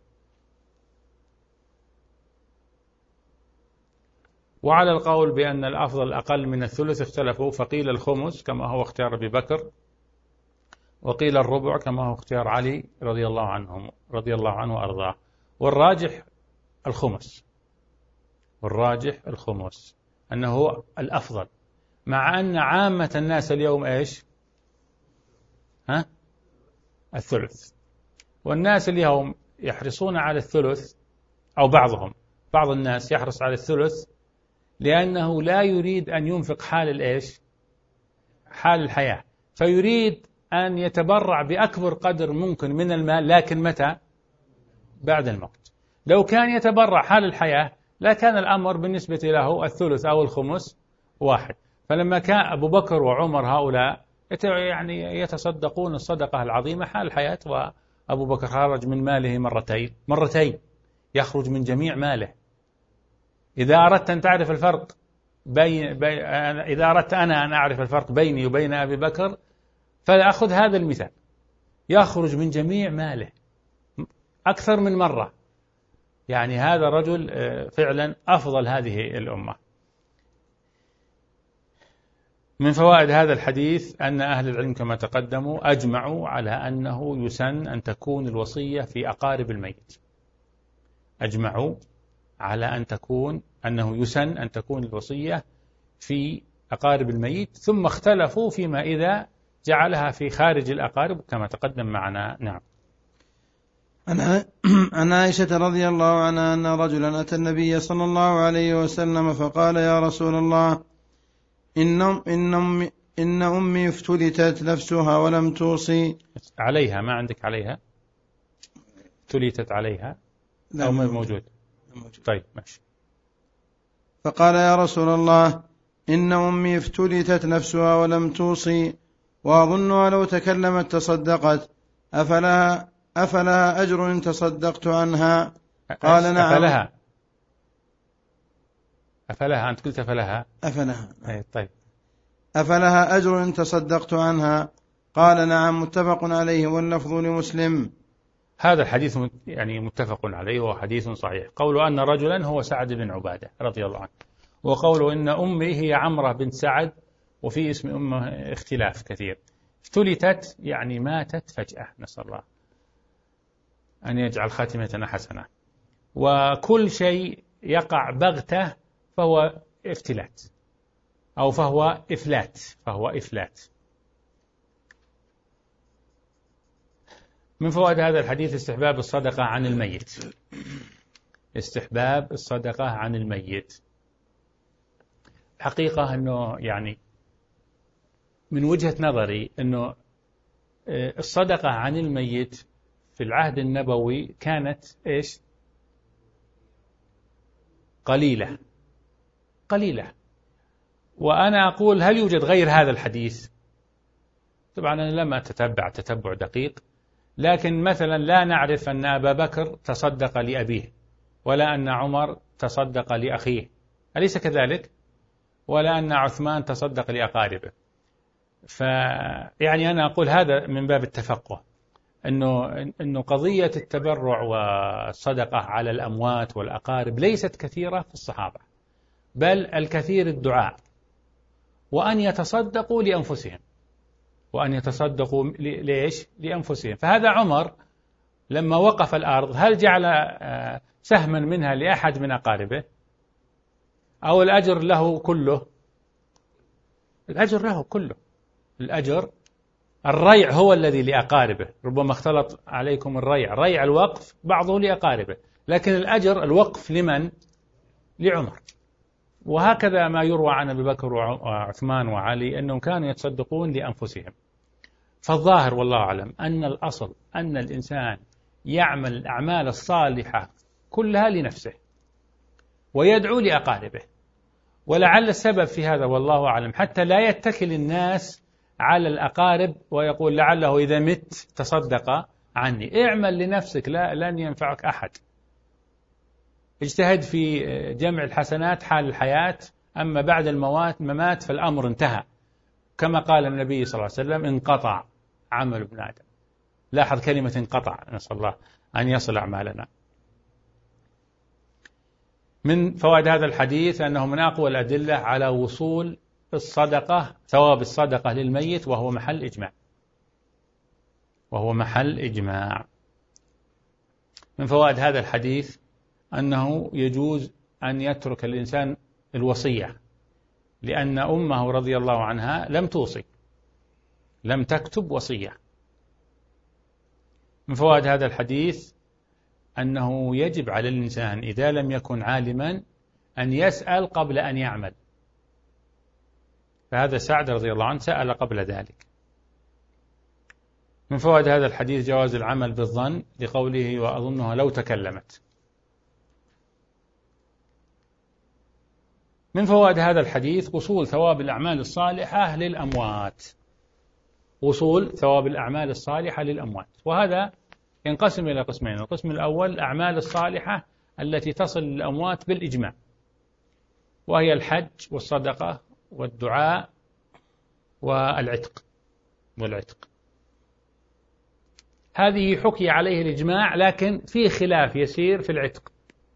وعلى القول بأن الأفضل أقل من الثلث اختلفوا، فقيل الخمس كما هو اختيار أبي بكر، وقيل الربع كما هو اختيار علي رضي الله عنه رضي الله عنه وأرضاه، والراجح الخمس، والراجح الخمس أنه الأفضل، مع أن عامة الناس اليوم إيش؟ ها؟ الثلث. والناس اليوم يحرصون على الثلث، أو بعضهم بعض الناس يحرص على الثلث لأنه لا يريد أن ينفق حال الإيش؟ حال الحياة، فيريد أن يتبرع بأكبر قدر ممكن من المال، لكن متى؟ بعد الموت. لو كان يتبرع حال الحياة لا كان الأمر بالنسبة له الثلث أو الخمس واحد. فلما كان أبو بكر وعمر هؤلاء يعني يتصدقون الصدقة العظيمة حال الحياة. وأبو بكر خرج من ماله مرتين مرتين يخرج من جميع ماله. إذا أردت أن تعرف الفرق بين بي... إذا أردت أنا أن أعرف الفرق بيني وبين أبي بكر فأخذ هذا المثال، يخرج من جميع ماله أكثر من مرة. يعني هذا الرجل فعلا أفضل هذه الأمة. من فوائد هذا الحديث أن أهل العلم كما تقدموا أجمعوا على أنه يسن أن تكون الوصية في أقارب الميت. أجمعوا على أن تكون أنه يسن أن تكون الوصية في أقارب الميت، ثم اختلفوا فيما إذا جعلها في خارج الأقارب كما تقدم معنا. نعم. عن عائشة رضي الله عنها أن رجلا أتى النبي صلى الله عليه وسلم فقال: يا رسول الله، إن, إن, أمي, إن أمي افتلتت نفسها ولم توصي عليها. ما عندك عليها؟ افتلتت عليها أو ما موجود؟ طيب ماشي. فقال: يا رسول الله، إن أمي افتلتت نفسها ولم توصي وأظنها لو تكلمت تصدقت، أفلها, أفلها أجر إن تصدقت عنها؟ قال: نعم. أفلها أفلها أنت قلت أفلها أفلها طيب. أفلها أجر إن تصدقت عنها؟ قال: نعم. متفق عليه واللفظ لمسلم. هذا الحديث يعني متفق عليه وهو حديث صحيح. قوله أن رجلا هو سعد بن عبادة رضي الله عنه، وقوله إن أمي هي عمرة بنت سعد، وفي اسم أمه اختلاف كثير. افتلتت يعني ماتت فجأة، نسأل الله أن يجعل خاتمتنا حسنة. وكل شيء يقع بغتة فهو افتلات أو فهو إفلات فهو إفلات. من فوائد هذا الحديث استحباب الصدقة عن الميت. استحباب الصدقة عن الميت. الحقيقة أنه يعني من وجهة نظري أنه الصدقة عن الميت في العهد النبوي كانت إيش؟ قليلة قليلة. وأنا أقول هل يوجد غير هذا الحديث؟ طبعا أنا لم أتتبع تتبع دقيق، لكن مثلا لا نعرف أن أبا بكر تصدق لأبيه، ولا أن عمر تصدق لأخيه، أليس كذلك؟ ولا أن عثمان تصدق لأقاربه. فيعني أنا أقول هذا من باب التفقه، أنه, إنه قضية التبرع والصدقة على الأموات والأقارب ليست كثيرة في الصحابة، بل الكثير الدعاء، وأن يتصدقوا لأنفسهم وأن يتصدقوا ليش؟ لأنفسهم. فهذا عمر لما وقف الأرض هل جعل سهما منها لأحد من أقاربه أو الأجر له كله؟ الأجر له كله. الأجر الريع هو الذي لأقاربه. ربما اختلط عليكم الريع، ريع الوقف بعضه لأقاربه، لكن الأجر الوقف لمن؟ لعمر. وهكذا ما يروى عن أبي بكر وعثمان وعلي أنهم كانوا يتصدقون لأنفسهم. فالظاهر والله أعلم أن الأصل أن الإنسان يعمل الأعمال الصالحة كلها لنفسه ويدعو لأقاربه، ولعل السبب في هذا والله أعلم حتى لا يتكل الناس على الأقارب ويقول لعله إذا مت تصدق عني. اعمل لنفسك، لا لن ينفعك أحد. اجتهد في جمع الحسنات حال الحياة، أما بعد الموات ممات فالأمر انتهى، كما قال النبي صلى الله عليه وسلم: انقطع عمل ابن آدم. لاحظ كلمة انقطع، نسأل الله أن يصل أعمالنا. من فوائد هذا الحديث أنه من أقوى الأدلة على وصول الصدقة، ثواب الصدقة للميت، وهو محل إجماع وهو محل إجماع. من فوائد هذا الحديث أنه يجوز أن يترك الإنسان الوصية، لأن أمه رضي الله عنها لم توصي، لم تكتب وصية. من فوائد هذا الحديث أنه يجب على الإنسان إذا لم يكن عالما أن يسأل قبل أن يعمل، فهذا سعد رضي الله عنه سأل قبل ذلك. من فوائد هذا الحديث جواز العمل بالظن لقوله: وأظنها لو تكلمت. من فوائد هذا الحديث وصول ثواب الأعمال الصالحة للأموات. وصول ثواب الأعمال الصالحة للأموات. وهذا ينقسم إلى قسمين: القسم الأول الأعمال الصالحة التي تصل للأموات بالإجماع، وهي الحج والصدقة والدعاء والعتق والعتق هذه حكي عليه الإجماع، لكن في خلاف يسير في العتق،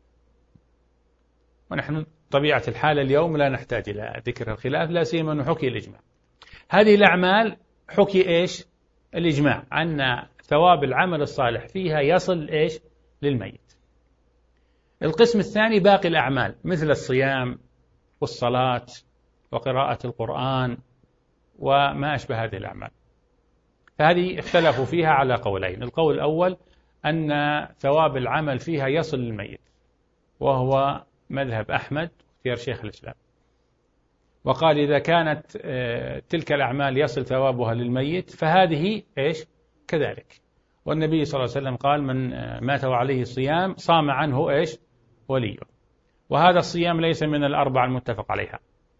ونحن طبيعة الحال اليوم لا نحتاج إلى ذكر الخلاف، لا سيما أنه حكي الإجماع. هذه الأعمال حكي إيش؟ الإجماع أن ثواب العمل الصالح فيها يصل إيش؟ للميت. القسم الثاني باقي الأعمال مثل الصيام والصلاة وقراءة القرآن وما أشبه هذه الأعمال، فهذه اختلفوا فيها على قولين. القول الأول أن ثواب العمل فيها يصل للميت، وهو مذهب أحمد اختيار شيخ الإسلام، وقال إذا كانت تلك الأعمال يصل ثوابها للميت فهذه إيش؟ كذلك. والنبي صلى الله عليه وسلم قال من مات وعليه صيام صام عنه إيش؟ وليه. وهذا الصيام ليس من الأربعة المتفق عليها.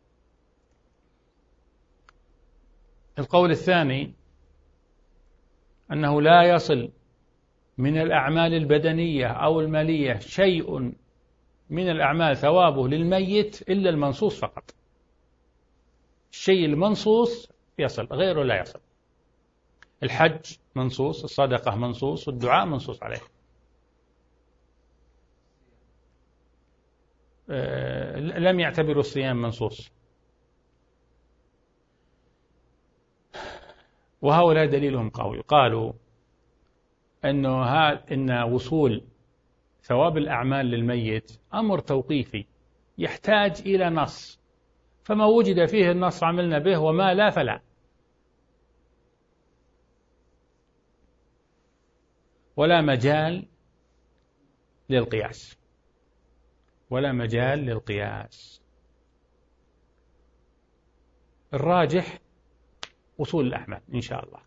القول الثاني أنه لا يصل من الأعمال البدنية أو المالية شيء من الأعمال ثوابه للميت إلا المنصوص فقط. الشيء المنصوص يصل، غيره لا يصل. الحج منصوص، الصدقة منصوص، والدعاء منصوص عليه. أه لم يعتبروا الصيام منصوص، وهؤلاء دليلهم قوي. قالوا أنه إن وصول ثواب الأعمال للميت أمر توقيفي يحتاج إلى نص، فما وجد فيه النص عملنا به، وما لا فلا. ولا مجال للقياس، ولا مجال للقياس. الراجح وصول الأعمال إن شاء الله،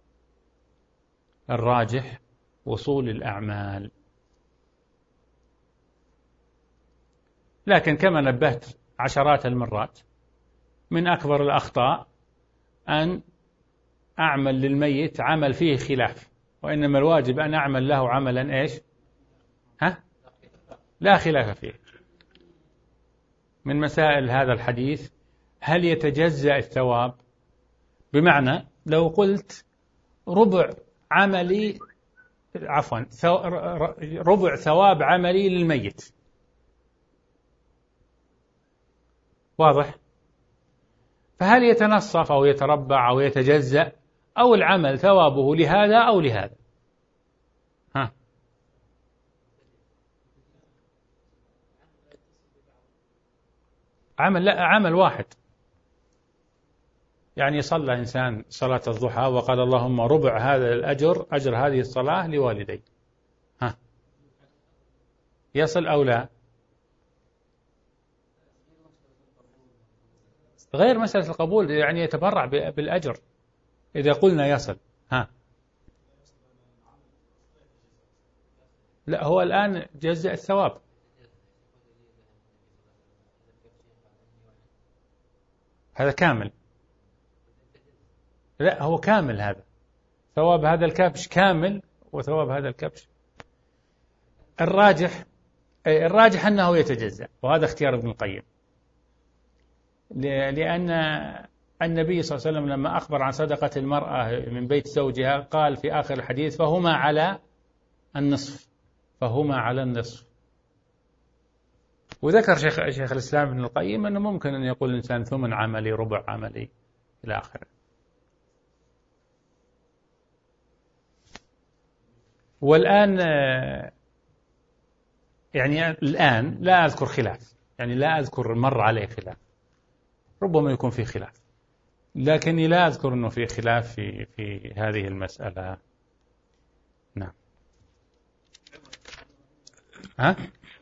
الراجح وصول الأعمال. لكن كما نبهت عشرات المرات، من أكبر الأخطاء أن أعمل للميت عمل فيه خلاف، وإنما الواجب أن أعمل له عملا إيش؟ ها؟ لا خلاف فيه. من مسائل هذا الحديث هل يتجزأ الثواب؟ بمعنى لو قلت ربع عملي عفوا ربع ثواب عملي للميت، واضح؟ فهل يتنصف أو يتربع أو يتجزأ، أو العمل ثوابه لهذا أو لهذا؟ ها؟ عمل لا عمل واحد. يعني صلى إنسان صلاة الضحى وقال اللهم ربع هذا الأجر أجر هذه الصلاة لوالدي، ها يصل أو لا؟ غير مسألة القبول، يعني يتبرع بالأجر إذا قلنا يصل. ها لا، هو الآن جزء الثواب. هذا كامل. لا، هو كامل. هذا ثواب هذا الكبش كامل، وثواب هذا الكبش الراجح الراجح أنه يتجزأ، وهذا اختيار ابن القيم، لأن النبي صلى الله عليه وسلم لما أخبر عن صدقة المرأة من بيت زوجها قال في آخر الحديث فهما على النصف، فهما على النصف. وذكر شيخ, شيخ الإسلام ابن القيم أنه ممكن أن يقول الإنسان ثمن عملي، ربع عملي، إلى آخره. والآن يعني الآن لا أذكر خلاف، يعني لا أذكر مر عليه خلاف، ربما يكون في خلاف، لكني لا أذكر أنه في خلاف في في هذه المسألة. نعم. ها؟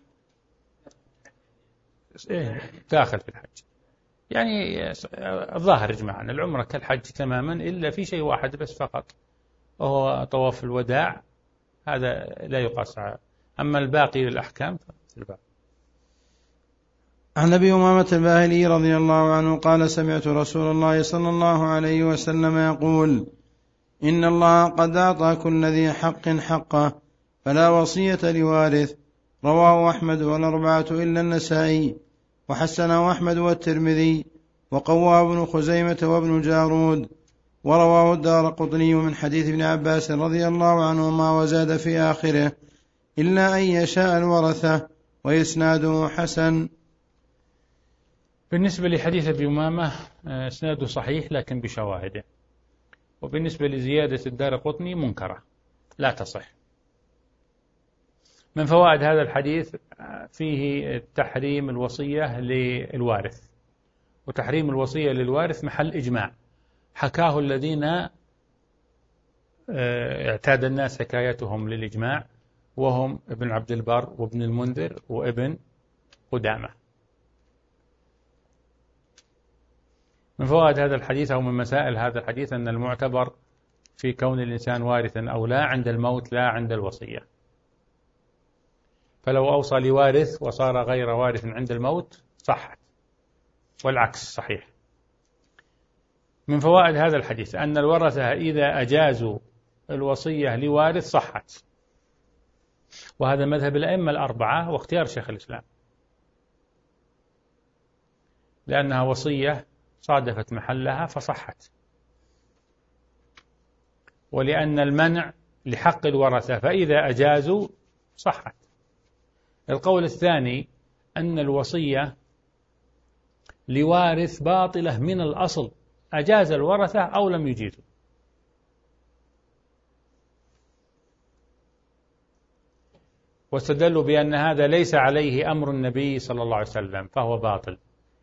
إيه داخل في الحج، يعني الظاهر إجماعا العمرة كالحج تماما، إلا في شيء واحد بس فقط، وهو طواف الوداع، هذا لا يقاس على، أما الباقي للأحكام فالباقي. عن أبي أمامة الباهلي رضي الله عنه قال سمعت رسول الله صلى الله عليه وسلم يقول إن الله قد أعطى كل ذي حق حقه فلا وصية لوارث. رواه أحمد والأربعة إلا النسائي، وحسنه أحمد والترمذي، وقواه ابن خزيمة وابن جارود، ورواه الدارقطني من حديث ابن عباس رضي الله عنهما وزاد في آخره: إلا أن يشاء الورثة، وإسناده حسن. بالنسبة لحديث أبي أمامة إسناده صحيح لكن بشواهده، وبالنسبة لزيادة الدارقطني منكرة لا تصح. من فوائد هذا الحديث فيه تحريم الوصية للوارث، وتحريم الوصية للوارث محل إجماع حكاه الذين اعتاد الناس حكايتهم للإجماع، وهم ابن عبد البر وابن المنذر وابن قدامة. من فوائد هذا الحديث أو من مسائل هذا الحديث أن المعتبر في كون الإنسان وارثا أو لا عند الموت لا عند الوصية. فلو أوصى لوارث وصار غير وارث عند الموت صحت، والعكس صحيح. من فوائد هذا الحديث أن الورثة إذا أجازوا الوصية لوارث صحت، وهذا مذهب الأئمة الأربعة واختيار شيخ الإسلام، لأنها وصية صادفت محلها فصحت، ولأن المنع لحق الورثة فإذا أجازوا صحت. القول الثاني أن الوصية لوارث باطلة من الأصل، أجاز الورثة أو لم يجيزوا. واستدلوا بأن هذا ليس عليه أمر النبي صلى الله عليه وسلم فهو باطل،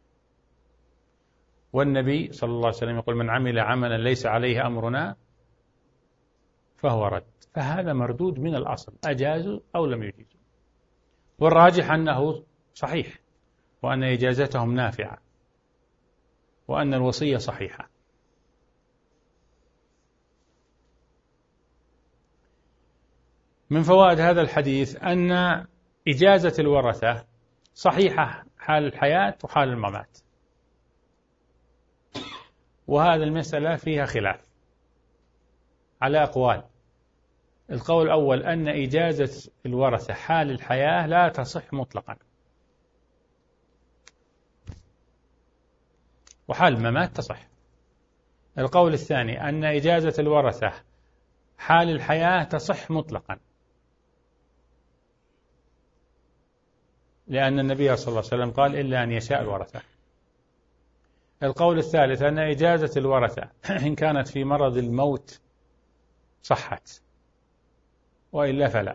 والنبي صلى الله عليه وسلم يقول: من عمل عملا ليس عليه أمرنا فهو رد. فهذا مردود من الأصل، أجازوا أو لم يجيزوا. والراجح أنه صحيح، وأن إجازتهم نافعة، وأن الوصية صحيحة. من فوائد هذا الحديث أن إجازة الورثة صحيحة حال الحياة وحال الممات، وهذا المسألة فيها خلاف على أقوال. القول الأول أن إجازة الورثة حال الحياة لا تصح مطلقا، وحال الممات تصح. القول الثاني أن إجازة الورثة حال الحياة تصح مطلقا، لأن النبي صلى الله عليه وسلم قال: إلا أن يشاء الورثة. القول الثالث أن إجازة الورثة إن كانت في مرض الموت صحت، وإلا فلا.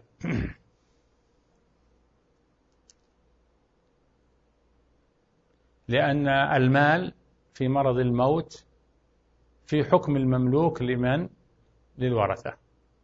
لأن المال في مرض الموت في حكم المملوك لمن؟ للورثة.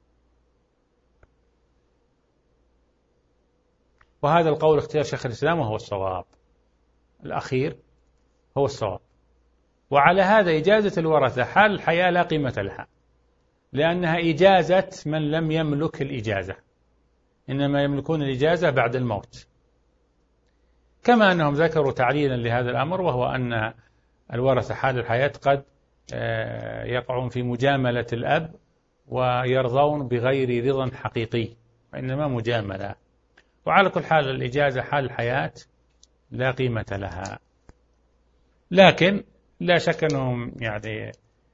وهذا القول اختيار شيخ الإسلام وهو الصواب، الأخير هو الصواب. وعلى هذا إجازة الورثة حال الحياة لا قيمة لها، لأنها إجازة من لم يملك الإجازة، إنما يملكون الإجازة بعد الموت. كما أنهم ذكروا تعليلا لهذا الأمر، وهو أن الورثة حال الحياة قد يقعون في مجاملة الأب ويرضون بغير رضا حقيقي، وإنما مجاملة. وعلى كل حال الإجازة حال الحياة لا قيمة لها. لكن لا شك أنهم يعني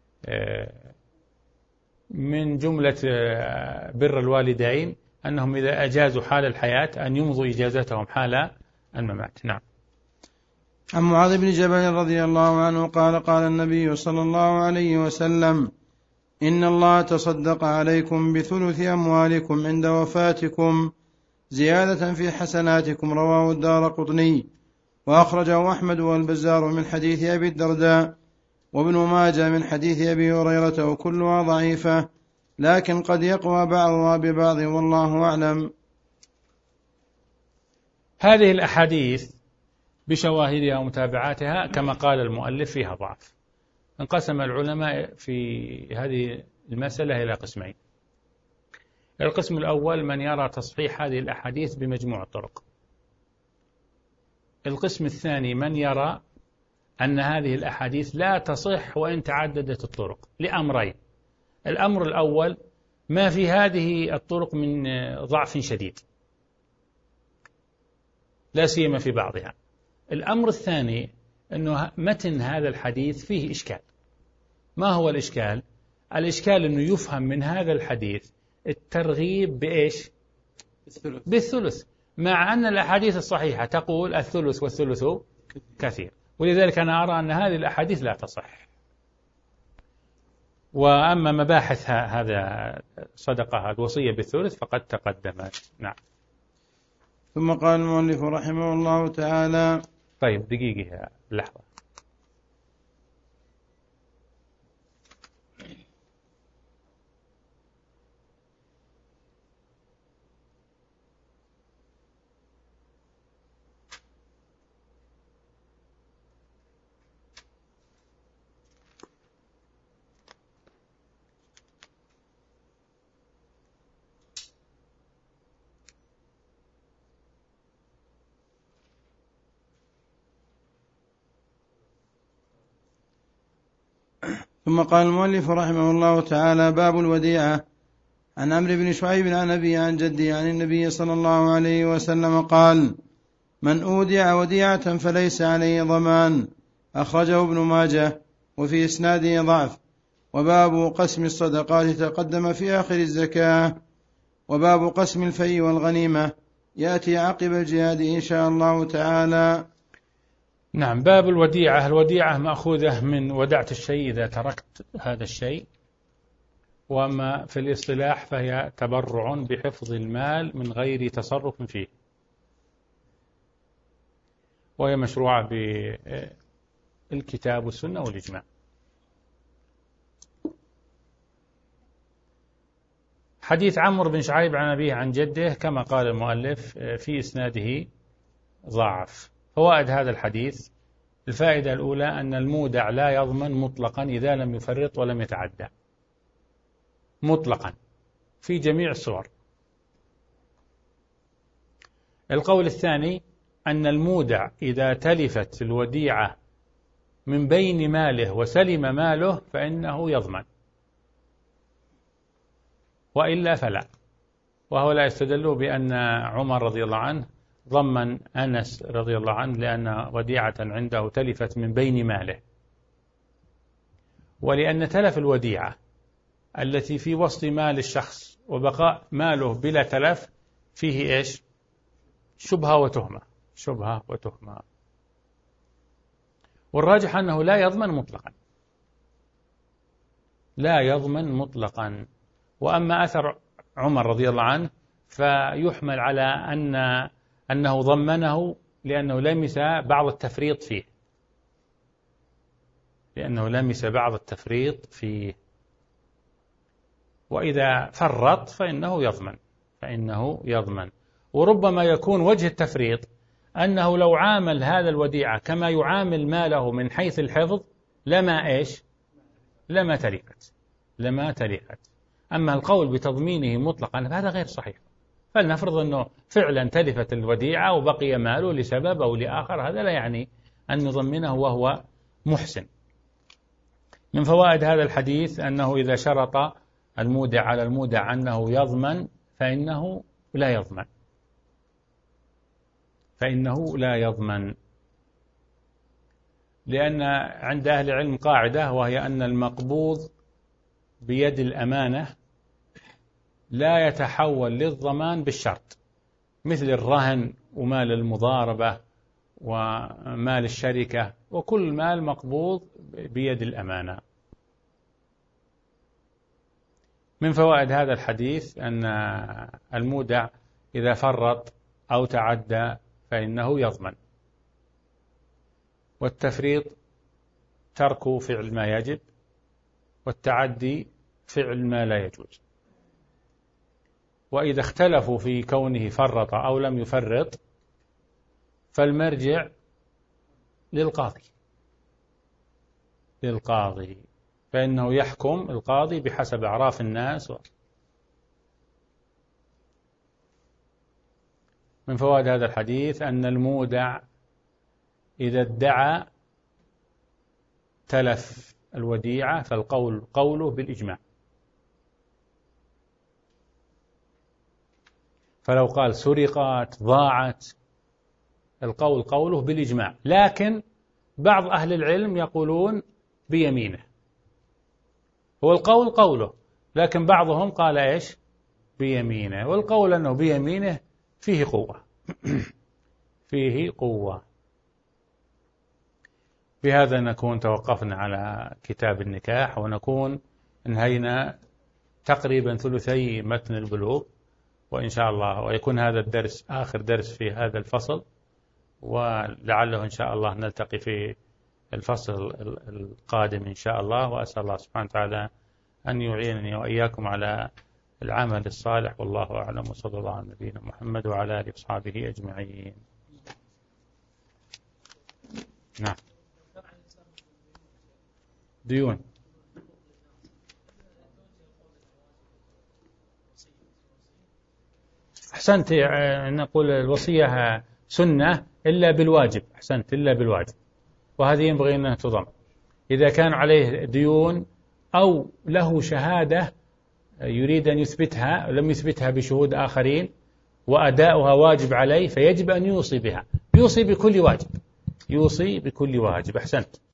من جملة بر الوالدين أنهم إذا أجازوا حال الحياة أن يمضوا إجازتهم حال الممات. نعم. عن معاذ بن جبل رضي الله عنه قال: قال النبي صلى الله عليه وسلم: إن الله تصدق عليكم بثلث أموالكم عند وفاتكم زيادة في حسناتكم. رواه الدارقطني، وأخرجه أحمد والبزار من حديث أبي الدرداء، وابن ماجه من حديث أبي هريرة، وكلها ضعيفة، لكن قد يقوى بعضها ببعض، والله أعلم. هذه الأحاديث بشواهدها ومتابعاتها كما قال المؤلف فيها ضعف. انقسم العلماء في هذه المسألة إلى قسمين. القسم الأول من يرى تصحيح هذه الأحاديث بمجموع الطرق. القسم الثاني من يرى أن هذه الأحاديث لا تصح وإن تعددت الطرق، لأمرين: الأمر الأول ما في هذه الطرق من ضعف شديد، لا سيما في بعضها. الأمر الثاني أنه متن هذا الحديث فيه إشكال. ما هو الإشكال؟ الإشكال أنه يفهم من هذا الحديث الترغيب بإيش؟ بالثلث. بالثلث، مع أن الأحاديث الصحيحة تقول الثلث والثلث كثير، ولذلك أنا أرى أن هذه الأحاديث لا تصح. وأما مباحث هذا صدقة الوصية بالثلث فقد تقدمت. نعم. ثم قال المؤلف رحمه الله تعالى. طيب دقيقة لحظة. ثم قال المؤلف رحمه الله تعالى: باب الوديعة. عن عمرو بن شعيب عن أبي عن جدي عن النبي صلى الله عليه وسلم قال: من أودع وديعة فليس عليه ضمان. أخرجه ابن ماجه وفي إسناده ضعف. وباب قسم الصدقات تقدم في آخر الزكاة. وباب قسم الفيء والغنيمة يأتي عقب الجهاد إن شاء الله تعالى. نعم. باب الوديعة. الوديعة مأخوذة من ودعت الشيء إذا تركت هذا الشيء، وأما في الاصطلاح فهي تبرع بحفظ المال من غير تصرف فيه، وهي مشروعة بالكتاب والسنة والإجماع. حديث عمرو بن شعيب عن أبيه عن جده كما قال المؤلف في إسناده ضعف. فوائد هذا الحديث: الفائدة الأولى أن المودع لا يضمن مطلقا إذا لم يفرط ولم يتعدى، مطلقا في جميع الصور. القول الثاني أن المودع إذا تلفت الوديعة من بين ماله وسلم ماله فإنه يضمن، وإلا فلا. وهو لا يستدل بأن عمر رضي الله عنه ضمن أنس رضي الله عنه لأن وديعة عنده تلفت من بين ماله، ولأن تلف الوديعة التي في وسط مال الشخص وبقاء ماله بلا تلف فيه إيش؟ شبهة وتهمة، شبهة وتهمة. والراجح أنه لا يضمن مطلقا، لا يضمن مطلقا. وأما أثر عمر رضي الله عنه فيحمل على أن أنه ضمنه لأنه لمس بعض التفريط فيه، لأنه لمس بعض التفريط فيه. وإذا فرط فإنه يضمن، فإنه يضمن. وربما يكون وجه التفريط أنه لو عامل هذا الوديعة كما يعامل ماله من حيث الحفظ لما إيش؟ لما تلفت، لما تلفت. أما القول بتضمينه مطلقا فهذا غير صحيح. فلنفرض أنه فعلا تلفت الوديعة وبقي ماله لسبب أو لآخر، هذا لا يعني أن نضمنه وهو محسن. من فوائد هذا الحديث أنه إذا شرط المودع على المودع أنه يضمن فإنه لا يضمن، فإنه لا يضمن. لأن عند أهل العلم قاعدة، وهي أن المقبوض بيد الأمانة لا يتحول للضمان بالشرط، مثل الرهن ومال المضاربة ومال الشركة، وكل مال مقبوض بيد الأمانة. من فوائد هذا الحديث أن المودع إذا فرط أو تعدى فإنه يضمن، والتفريط ترك فعل ما يجب، والتعدي فعل ما لا يجوز. وإذا اختلفوا في كونه فرط أو لم يفرط فالمرجع للقاضي، للقاضي فإنه يحكم القاضي بحسب أعراف الناس. من فوائد هذا الحديث أن المودع إذا ادعى تلف الوديعة فالقول قوله بالإجماع، فلو قال سرقت ضاعت القول قوله بالإجماع، لكن بعض أهل العلم يقولون بيمينه، هو القول قوله، لكن بعضهم قال إيش بيمينه، والقول أنه بيمينه فيه قوة فيه قوة. بهذا نكون توقفنا على كتاب النكاح، ونكون انهينا تقريبا ثلثي متن البلوغ، وإن شاء الله ويكون هذا الدرس آخر درس في هذا الفصل، ولعله إن شاء الله نلتقي في الفصل القادم إن شاء الله. وأسأل الله سبحانه وتعالى أن يعينني وإياكم على العمل الصالح، والله أعلم، وصلى الله على نبينا محمد وعلى آله وصحبه أجمعين. نعم. ديون. أحسنت، نقول الوصية سنة إلا بالواجب، أحسنت، إلا بالواجب، وهذه ينبغي أنها تضم. إذا كان عليه ديون أو له شهادة يريد أن يثبتها لم يثبتها بشهود آخرين وأداؤها واجب عليه، فيجب أن يوصي بها، يوصي بكل واجب، يوصي بكل واجب. أحسنت.